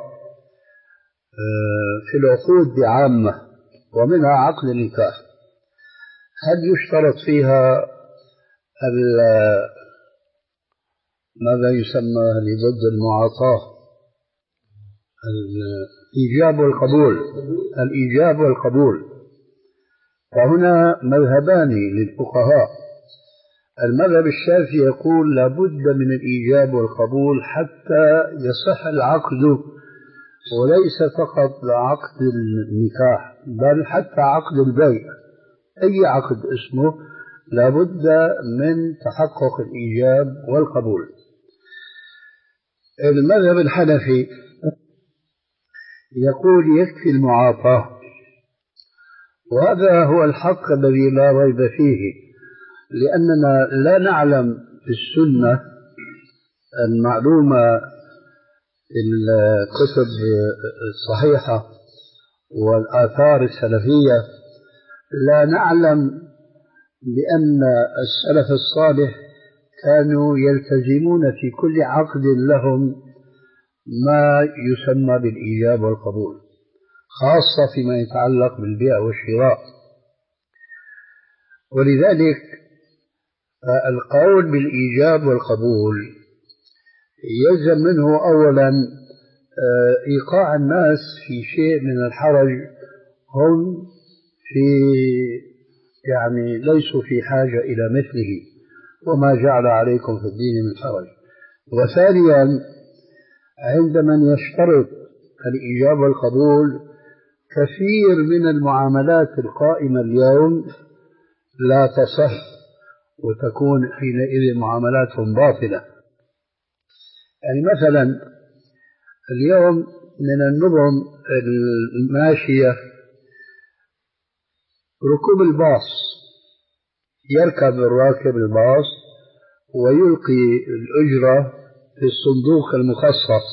في العقود بعامة ومنها عقد النكاح. هل يشترط فيها ماذا يسمى ضد المعاطاة الإيجاب والقبول الإيجاب والقبول؟ فهنا مذهبان للفقهاء. المذهب الشافعي يقول لابد من الإيجاب والقبول حتى يصح العقد، وليس فقط عقد النكاح بل حتى عقد البيع. أي عقد اسمه لابد من تحقق الإيجاب والقبول. المذهب الحنفي يقول يكفي المعاطاة، وهذا هو الحق الذي لا ريب فيه، لأننا لا نعلم في السنة المعلومة الكتب الصحيحة والآثار السلفية، لا نعلم بأن السلف الصالح كانوا يلتزمون في كل عقد لهم ما يسمى بالإيجاب والقبول، خاصة فيما يتعلق بالبيع والشراء. ولذلك القول بالإيجاب والقبول يلزم منه أولا إيقاع الناس في شيء من الحرج هم في يعني ليسوا في حاجة إلى مثله، وما جعل عليكم في الدين من حرج. وثانيا عند من يشترط الإيجاب والقبول كثير من المعاملات القائمة اليوم لا تصح وتكون حينئذ معاملاتهم باطلة. يعني مثلا اليوم من النظم الماشية ركوب الباص، يركب الراكب الباص ويلقي الأجرة في الصندوق المخصص.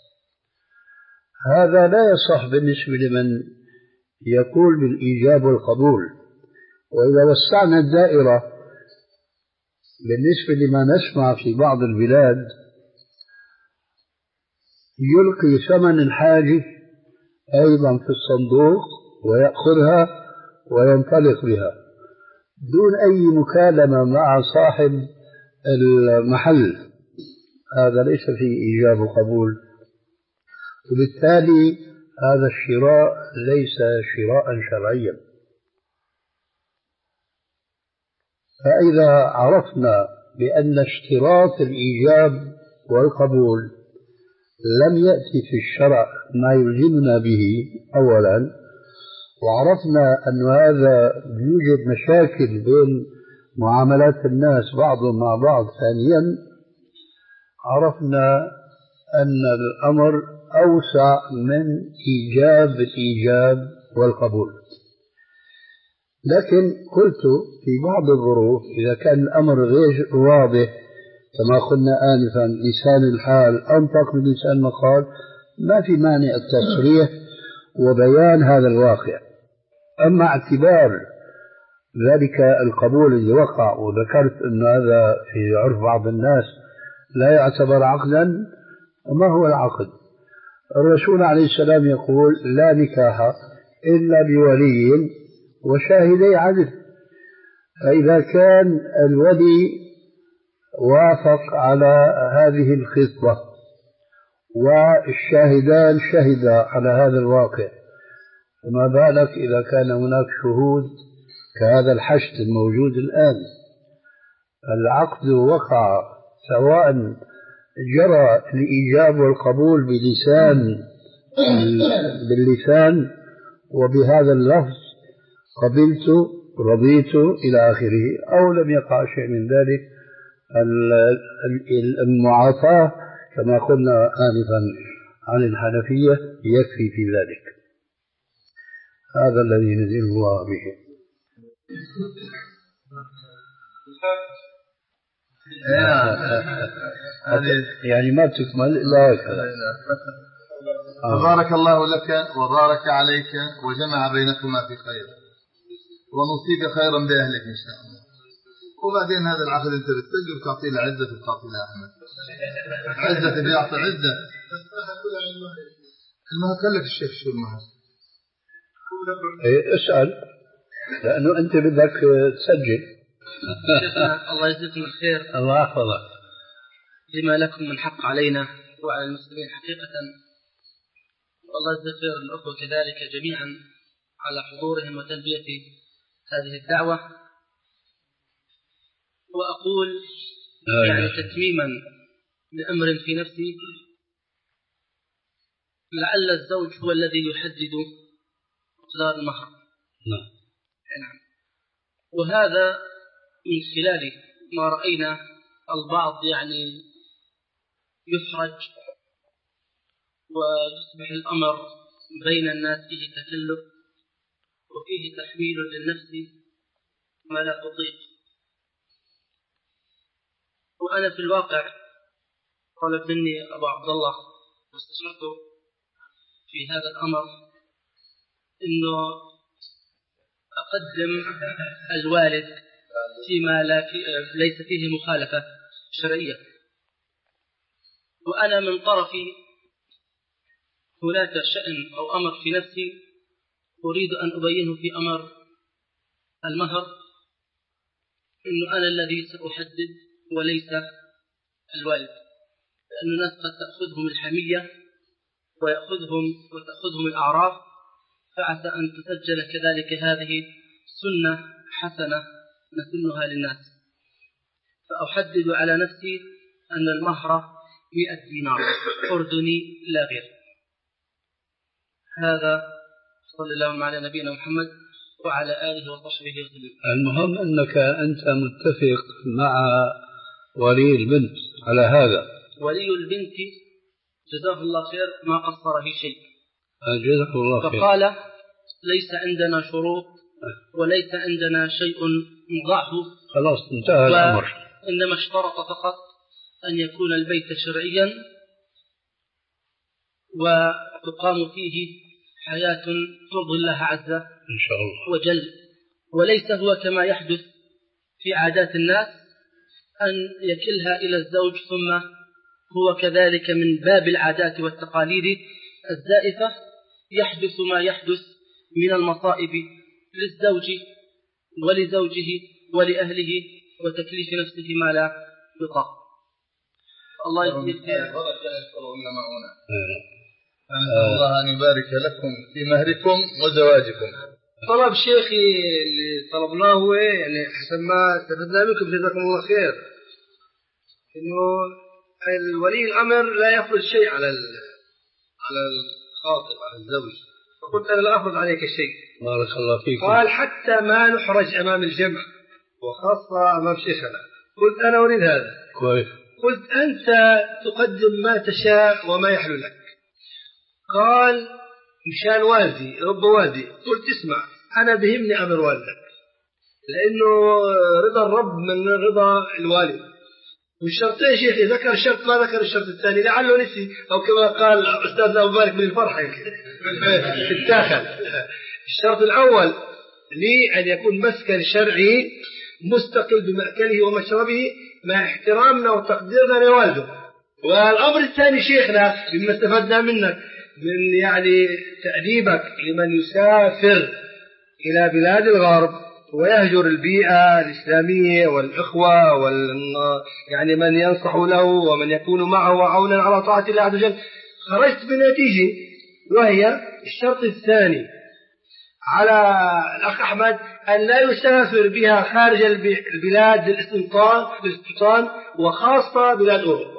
هذا لا يصح بالنسبة لمن يقول بالإيجاب والقبول. وإذا وسعنا الدائرة بالنسبة لما نسمع في بعض البلاد، يلقي ثمن الحاجة أيضا في الصندوق ويأخذها وينطلق بها دون أي مكالمة مع صاحب المحل. هذا ليس فيه إيجاب وقبول، وبالتالي هذا الشراء ليس شراء شرعيا. فإذا عرفنا بأن اشتراط الإيجاب والقبول لم يأتي في الشرع ما يلزمنا به أولا، وعرفنا أن هذا يوجد مشاكل بين معاملات الناس بعضهم مع بعض ثانيا، عرفنا أن الأمر أوسع من إيجاب الإيجاب والقبول. لكن قلت في بعض الظروف إذا كان الأمر غير واضح كما قلنا آنفا لسان الحال أنطق من لسان المقال، ما في مانع التصريح وبيان هذا الواقع. أما اعتبار ذلك القبول اللي وقع، وذكرت أن هذا في عرف بعض الناس لا يعتبر عقدا، ما هو العقد؟ الرسول عليه السلام يقول لا نكاح إلا بولي وشاهدي عدل. فإذا كان الولي وافق على هذه الخطبة والشاهدان شهدا على هذا الواقع، فما بالك إذا كان هناك شهود كهذا الحشد الموجود الآن؟ العقد وقع، سواء جرى الإيجاب والقبول بلسان باللسان وبهذا اللفظ قبلت رضيت إلى آخره، أو لم يقع شيء من ذلك، المعافاة كما قلنا آنفا عن الحنفية يكفي في ذلك. هذا الذي نزل الله به. يعني ما تكمل إلا هكذا. فبارك الله لك وبارك عليك وجمع بينكما في خير، ونصيب خيرا بأهلك إن شاء الله. وبعدين هذا العقد أنت بتسجل تعطي له عزة وتعطي له أحمد عزة بيعطي عزة. المهر قال لك الشيخ شو المهر؟ إيه اسأل، لأنه أنت بدك تسجل. الله يجزيكم الخير. الله يحفظك. لما لكم من حق علينا وعلى المسلمين حقيقة، والله يجزي خير الأخوة كذلك جميعا على حضورهم وتلبية هذه الدعوة. وأقول يعني تتميما لأمر في نفسي، لعل الزوج هو الذي يحدد مقدار المهر. نعم. نعم. وهذا من خلال ما رأينا البعض يعني يحرج ويصبح الأمر بين الناس فيه تكلف وفيه تحميل للنفس ما لا تطيق. وأنا في الواقع طلب مني أبو عبد الله واستشرته في هذا الأمر إنه أقدم الوالد فيما لا في ليس فيه مخالفة شرعية، وأنا من طرفي هناك شأن أو أمر في نفسي أريد أن أبينه في أمر المهر، إنه أنا الذي سأحدد وليس الوالد، لأن الناس قد تأخذهم الحمية ويأخذهم وتأخذهم الأعراف، فعسى أن تسجل كذلك هذه سنة حسنة نسنها للناس. فأحدد على نفسي أن المهر مئة دينار أردني لا غير. هذا صلى الله على نبينا محمد وعلى آله وصحبه وسلم. المهم أنك أنت متفق مع ولي البنت على هذا. ولي البنت جزاه الله خير ما قصر في شيء، جزاه الله خير. فقال ليس عندنا شروط وليس عندنا شيء نضعه، خلاص انتهى الأمر، إنما اشترط فقط أن يكون البيت شرعيا وتقام فيه حياة ترضي الله عز إن شاء الله وجل، وليس هو كما يحدث في عادات الناس أن يكلها إلى الزوج ثم هو كذلك من باب العادات والتقاليد الزائفة يحدث ما يحدث من المصائب للزوج ولزوجه ولأهله وتكليف نفسه ما لا يطاق. الله يجزيك خير. أسأل الله أن يبارك لكم في مهركم وزواجكم. طلب شيخي اللي طلبناه هو يعني حسب ما استفدنا منكم جزاكم الله خير، إنه الولي الأمر لا يفرض شيء على على الخاطب على الزوج، فقلت أنا لا أفرض عليك شيء. بارك الله فيك. قال حتى ما نحرج أمام الجمع وخاصة أمام شيخنا. قلت أنا أريد هذا. كويس. قلت أنت تقدم ما تشاء وما يحلو لك. قال مشان والدي رب والدي. قلت اسمع أنا بهمني أمر والدك، لأنه رضا الرب من رضا الوالد، والشرطين شيخي ذكر شرط ما ذكر الشرط الثاني لعله نسي، أو كما قال أستاذنا أبو مالك من الفرحة في التاخر. الشرط الأول لأن يكون مسكن شرعي مستقل بمأكله ومشربه مع احترامنا وتقديرنا لوالده. والأمر الثاني شيخنا مما استفدنا منك من يعني تأديبك لمن يسافر إلى بلاد الغرب ويهجر البيئة الإسلامية والإخوة وال يعني من ينصح له ومن يكون معه عونا على طاعة الله عز وجل، خرجت بنتيجة وهي الشرط الثاني على الأخ أحمد أن لا يسافر بها خارج البلاد للاستيطان وخاصة بلاد أوروبا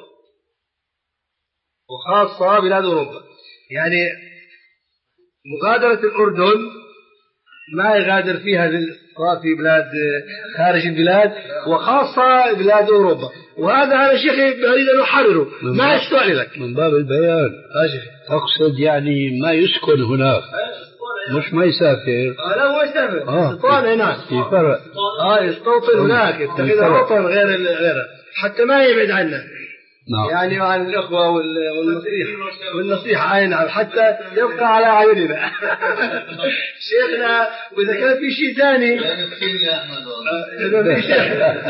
وخاصة بلاد أوروبا. يعني مغادرة الأردن ما يغادر فيها للاستقرار في بلاد خارج البلاد وخاصة بلاد أوروبا. وهذا أنا شيخي أريد أن أحرره. ما السؤال لك من باب البيان أقصد يعني ما يسكن هناك مش ما يسافر. آه لا هو يسافر آه استيطان هناك في فرق. آه يستوطن هناك يتخذ وطن غير غيره حتى ما يبعد عنا. نعم. يعني عن الأخوة والنصيحة والنصيحة أي نعم حتى يبقى على عيوننا. شيخنا وإذا كان في شيء ثاني إذا في شيء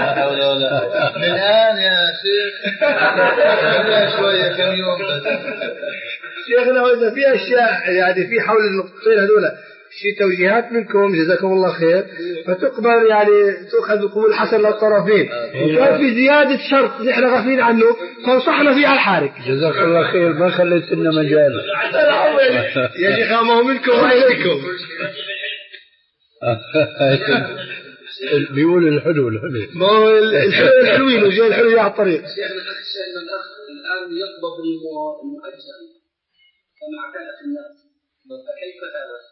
الآن يا شيخ شوية كم يوم شيخنا وإذا في أشياء يعني في حول النقطتين هذولا شيء توجيهات منكم جزاكم الله خير فتقبل يعني تأخذ بقبول حسن للطرفين. وكان في زيادة شرط نحن غافلين عنه فانصحنا فيه على الحارك. جزاك الله خير ما خليت لنا مجال. يا شيخ ما هو منكم وإليكم. بيقول الحلو الحلو ما هو الحلو الحلوين وجاي الحلو على الطريق. شيخنا أخشى أن الأخ الآن يقبض المؤجل كما اعتادت الناس فكيف هذا؟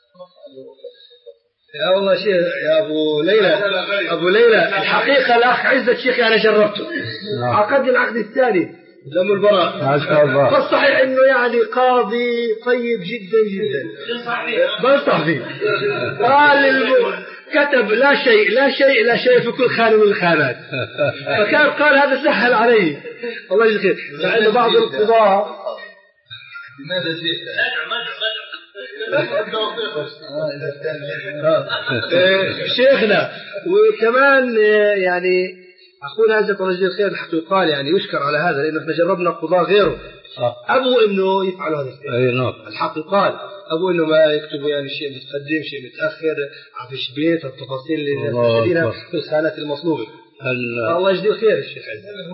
يا الله شيخ يا أبو ليلى أبو ليلى الحقيقة الأخ عزة شيخ أنا جربته عقد العقد الثاني دم البراء ما شاء الله. فالصحيح إنه يعني قاضي طيب جدا جدا بنصح فيه. قال كتب لا شيء لا شيء لا شيء في كل خانة من الخانات فكان قال هذا سهل علي الله يجزيه خير. لأن بعض القضاة لماذا جئت؟ شيخنا وكمان يعني أخونا عزة الله يجزيه الخير الحق يقال يعني يشكر على هذا لأنه احنا جربنا قضاء غيره أبو إنه يفعل هذا الشيء. الحق يقال أبو إنه ما يكتبوا يعني شيء متقدم شيء متأخر عفش بيت التفاصيل اللي نستخدمها في الخانات المصلوبة. الله يجزيه الخير الشيخ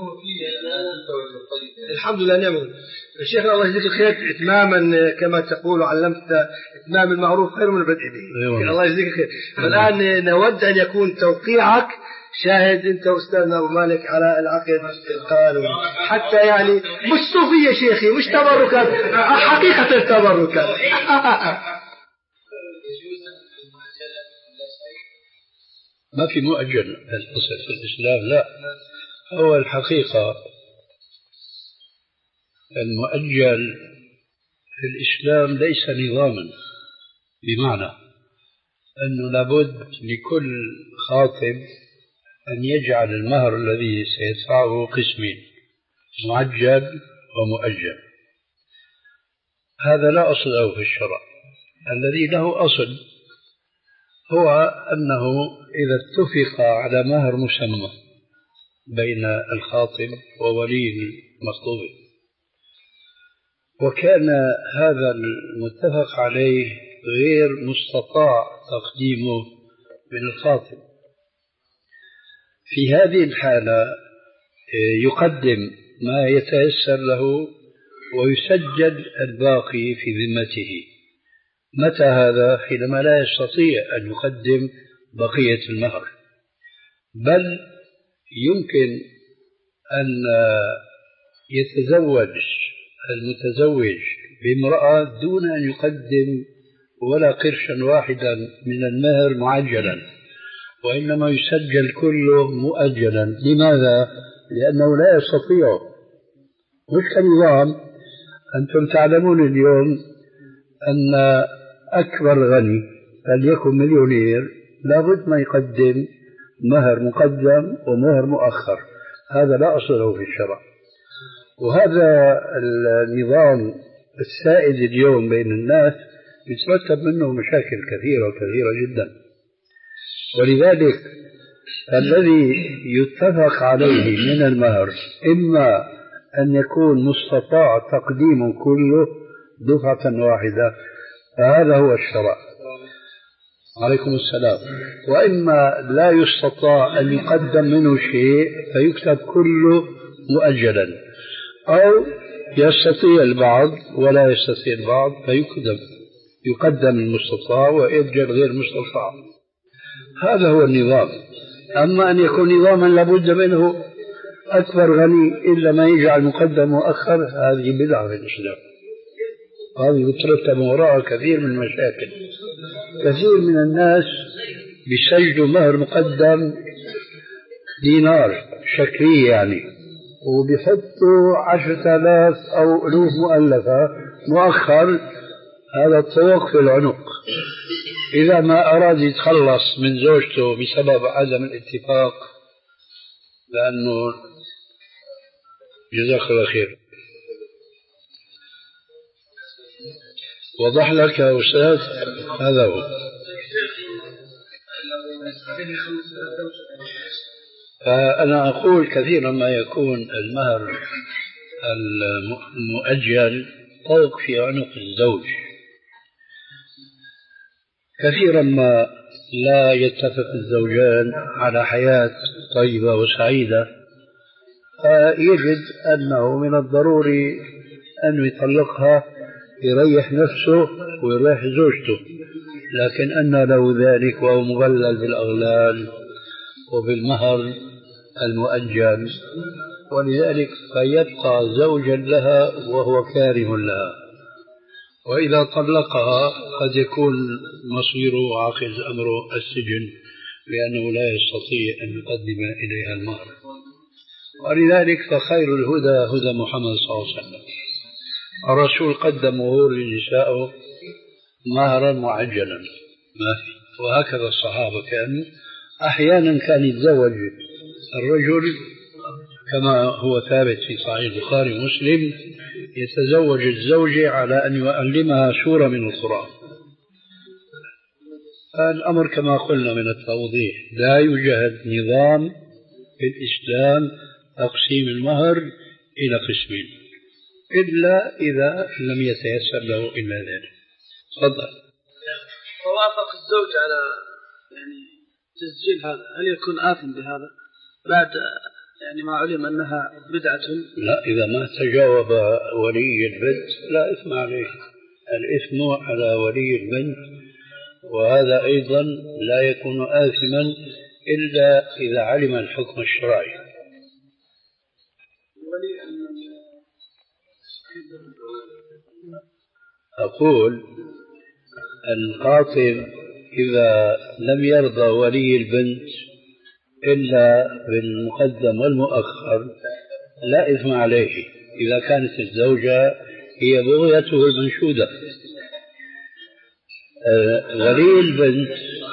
الحمد لله نعم. الشيخ الله يجزيك الخير إتماما كما تقول علمت إتمام المعروف خير من البدء به. الله يجزيك الخير. الآن نود أن يكون توقيعك شاهد أنت أستاذنا أبو مالك على العقد القانوني حتى يعني مش صوفية شيخي مش تبركات حقيقة التبركات. ما في مؤجل القصة في الإسلام لا. هو الحقيقة المؤجل في الإسلام ليس نظاما بمعنى أنه لابد لكل خاطب أن يجعل المهر الذي سيدفعه قسمين معجل ومؤجل. هذا لا أصل له في الشرع. الذي له أصل هو أنه إذا اتفق على مهر مسمى بين الخاطب وولي المخطوب وكان هذا المتفق عليه غير مستطاع تقديمه من الخاطب، في هذه الحالة يقدم ما يتيسر له ويسجل الباقي في ذمته. متى هذا؟ حينما لا يستطيع أن يقدم بقية المهر، بل يمكن أن يتزوج المتزوج بامرأة دون أن يقدم ولا قرشا واحدا من المهر معجلا، وإنما يسجل كله مؤجلا. لماذا؟ لأنه لا يستطيع. مش كنظام. أنتم تعلمون اليوم أن أكبر غني فليكن مليونير لابد ما يقدم مهر مقدم ومهر مؤخر. هذا لا أصل له في الشرع. وهذا النظام السائد اليوم بين الناس يترتب منه مشاكل كثيرة كثيرة جدا. ولذلك الذي يتفق عليه من المهر إما أن يكون مستطاع تقديم كله دفعة واحدة، فهذا هو الشرع. عليكم السلام. وإما لا يستطاع أن يقدم منه شيء فيكتب كله مؤجلا، أو يستطيع البعض ولا يستطيع البعض فيقدم يقدم المستطاع ويؤجل غير المستطاع. هذا هو النظام. أما أن يكون نظاما لابد منه أكبر غني إلا ما يجعل مقدم مؤخر، هذه بدعة في الإسلام، هذه بترتب وراءها كثير من المشاكل. كثير من الناس بيسجلوا مهر مقدم دينار شكلية يعني، وبيحطوا عشرة آلاف أو ألوف مؤلفة مؤخر، هذا الطوق في العنق. إذا ما أراد يتخلص من زوجته بسبب عدم الاتفاق، لأنه جزاك الله خير. وضح لك يا أستاذ، هذا هو. فأنا أقول كثيرا ما يكون المهر المؤجل طوق في عنق الزوج، كثيرا ما لا يتفق الزوجان على حياة طيبة وسعيدة، فيجد أنه من الضروري أن يطلقها يريح نفسه ويريح زوجته، لكن أن له ذلك وهو مغلل بالأغلال وبالمهر المؤجل، ولذلك فيبقى زوجا لها وهو كاره لها. وإذا طلقها قد يكون مصيره عاقز أمره السجن، لأنه لا يستطيع أن يقدم إليها المهر. ولذلك فخير الهدى هدى محمد صلى الله عليه وسلم. الرسول قدم مهور لنسائه مهرا معجلا ما في، وهكذا الصحابة كانوا. أحيانا كان يتزوج الرجل كما هو ثابت في صحيح البخاري ومسلم، يتزوج الزوجة على أن يعلمها سورة من القرآن. الأمر كما قلنا من التوضيح، لا يوجد نظام في الإسلام تقسيم المهر إلى قسمين إلا إذا لم يتيسر له إلا ذلك. تفضل. ووافق الزوج على يعني تسجيل هذا، هل يكون آثم بهذا بعد يعني ما علم أنها بدعة؟ لا، إذا ما تجاوب ولي البنت لا إثم عليه، الإثم على ولي البنت، وهذا أيضا لا يكون آثما إلا إذا علم الحكم الشرعي. أقول القاطب إذا لم يرضى ولي البنت إلا بالمقدم والمؤخر لا إثم عليه إذا كانت الزوجة هي بغيته المنشودة. أه ولي البنت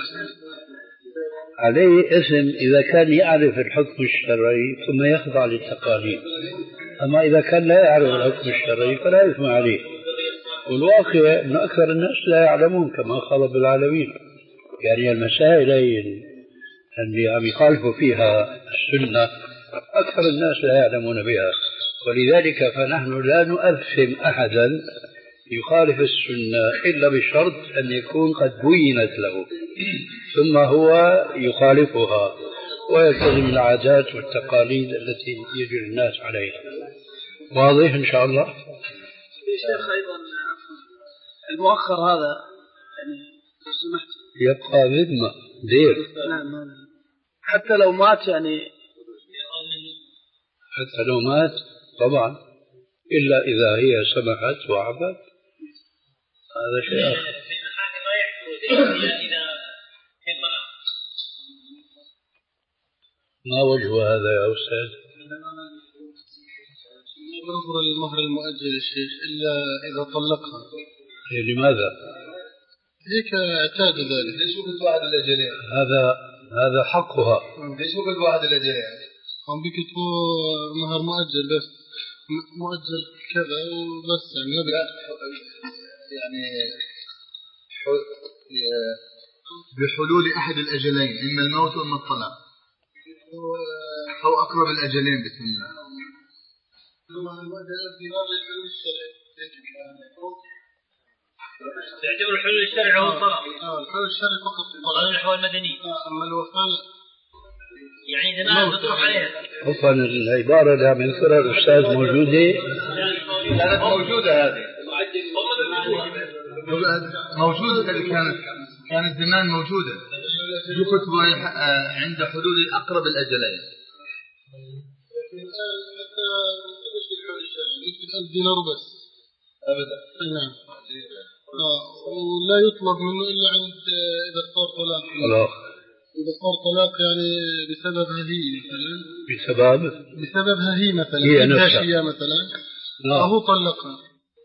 عليه إثم إذا كان يعرف الحكم الشرعي ثم يخضع للتقاليد، أما إذا كان لا يعرف الحكم الشرعي فلا إثم عليه. والواقع أن أكثر الناس لا يعلمون كما قال رب العالمين، يعني المسائل اللي عم يخالفوا فيها السنة أكثر الناس لا يعلمون بها، ولذلك فنحن لا نؤثم أحدا يخالف السنة إلا بشرط أن يكون قد بينت له ثم هو يخالفها ويلتزم العادات والتقاليد التي يجري الناس عليها. واضح إن شاء الله؟ شيخ أيضا المؤخر هذا يعني لو سمحت يبقى ذمة دير. نعم، حتى لو مات يعني حتى لو مات طبعا، إلا إذا هي سمحت وعبت، هذا شيء آخر. ما وجه هذا يا أستاذ؟ ينظر المهر المؤجل الشيخ إلا إذا طلقها. لماذا؟ هيك اعتاد ذلك. ليش وقت واحد الأجلين؟ هذا هذا حقها. ليش وقت واحد الأجلين؟ هم بيكتبوا مهر مؤجل بس مؤجل كذا وبس، يعني ما يعني بحلول أحد الأجلين إما الموت وإما الطلاق أو أقرب الأجلين بسم الله. يعتبر الحلول الشرعي هو الطلاق. اه الحلول الشرعي فقط القانون الأحوال المدنية. أما الوفاة يعني زمان تطرق عليها. أصلا العبارة اللي عم يذكرها الأستاذ موجودة؟ كانت موجودة هذه. موجودة اللي كانت كانت زمان موجودة. يكتب عند حدود أقرب الأجلين. حتى مش الحلول الشرعي يكتب ألف دينار بس. أبدا. نعم. آه ولا يطلب منه إلا عند إذا صار طلاق. طلاق. إذا صار طلاق يعني بسببها هي مثلا. بسبب؟ بسببها هي مثلا. هي نفسها. هي مثلا. لا. أهو طلقها.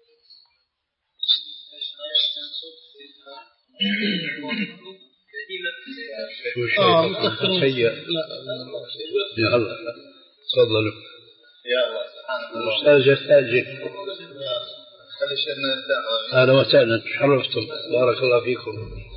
شو شيء سيء. لا. يا الله. تفضلوا. يا الله سبحانه وتعالى. الأستاذ يستأجل. خلي الشيخنا يرتاح. أهلا وسهلا تشرفتم بارك الله فيكم.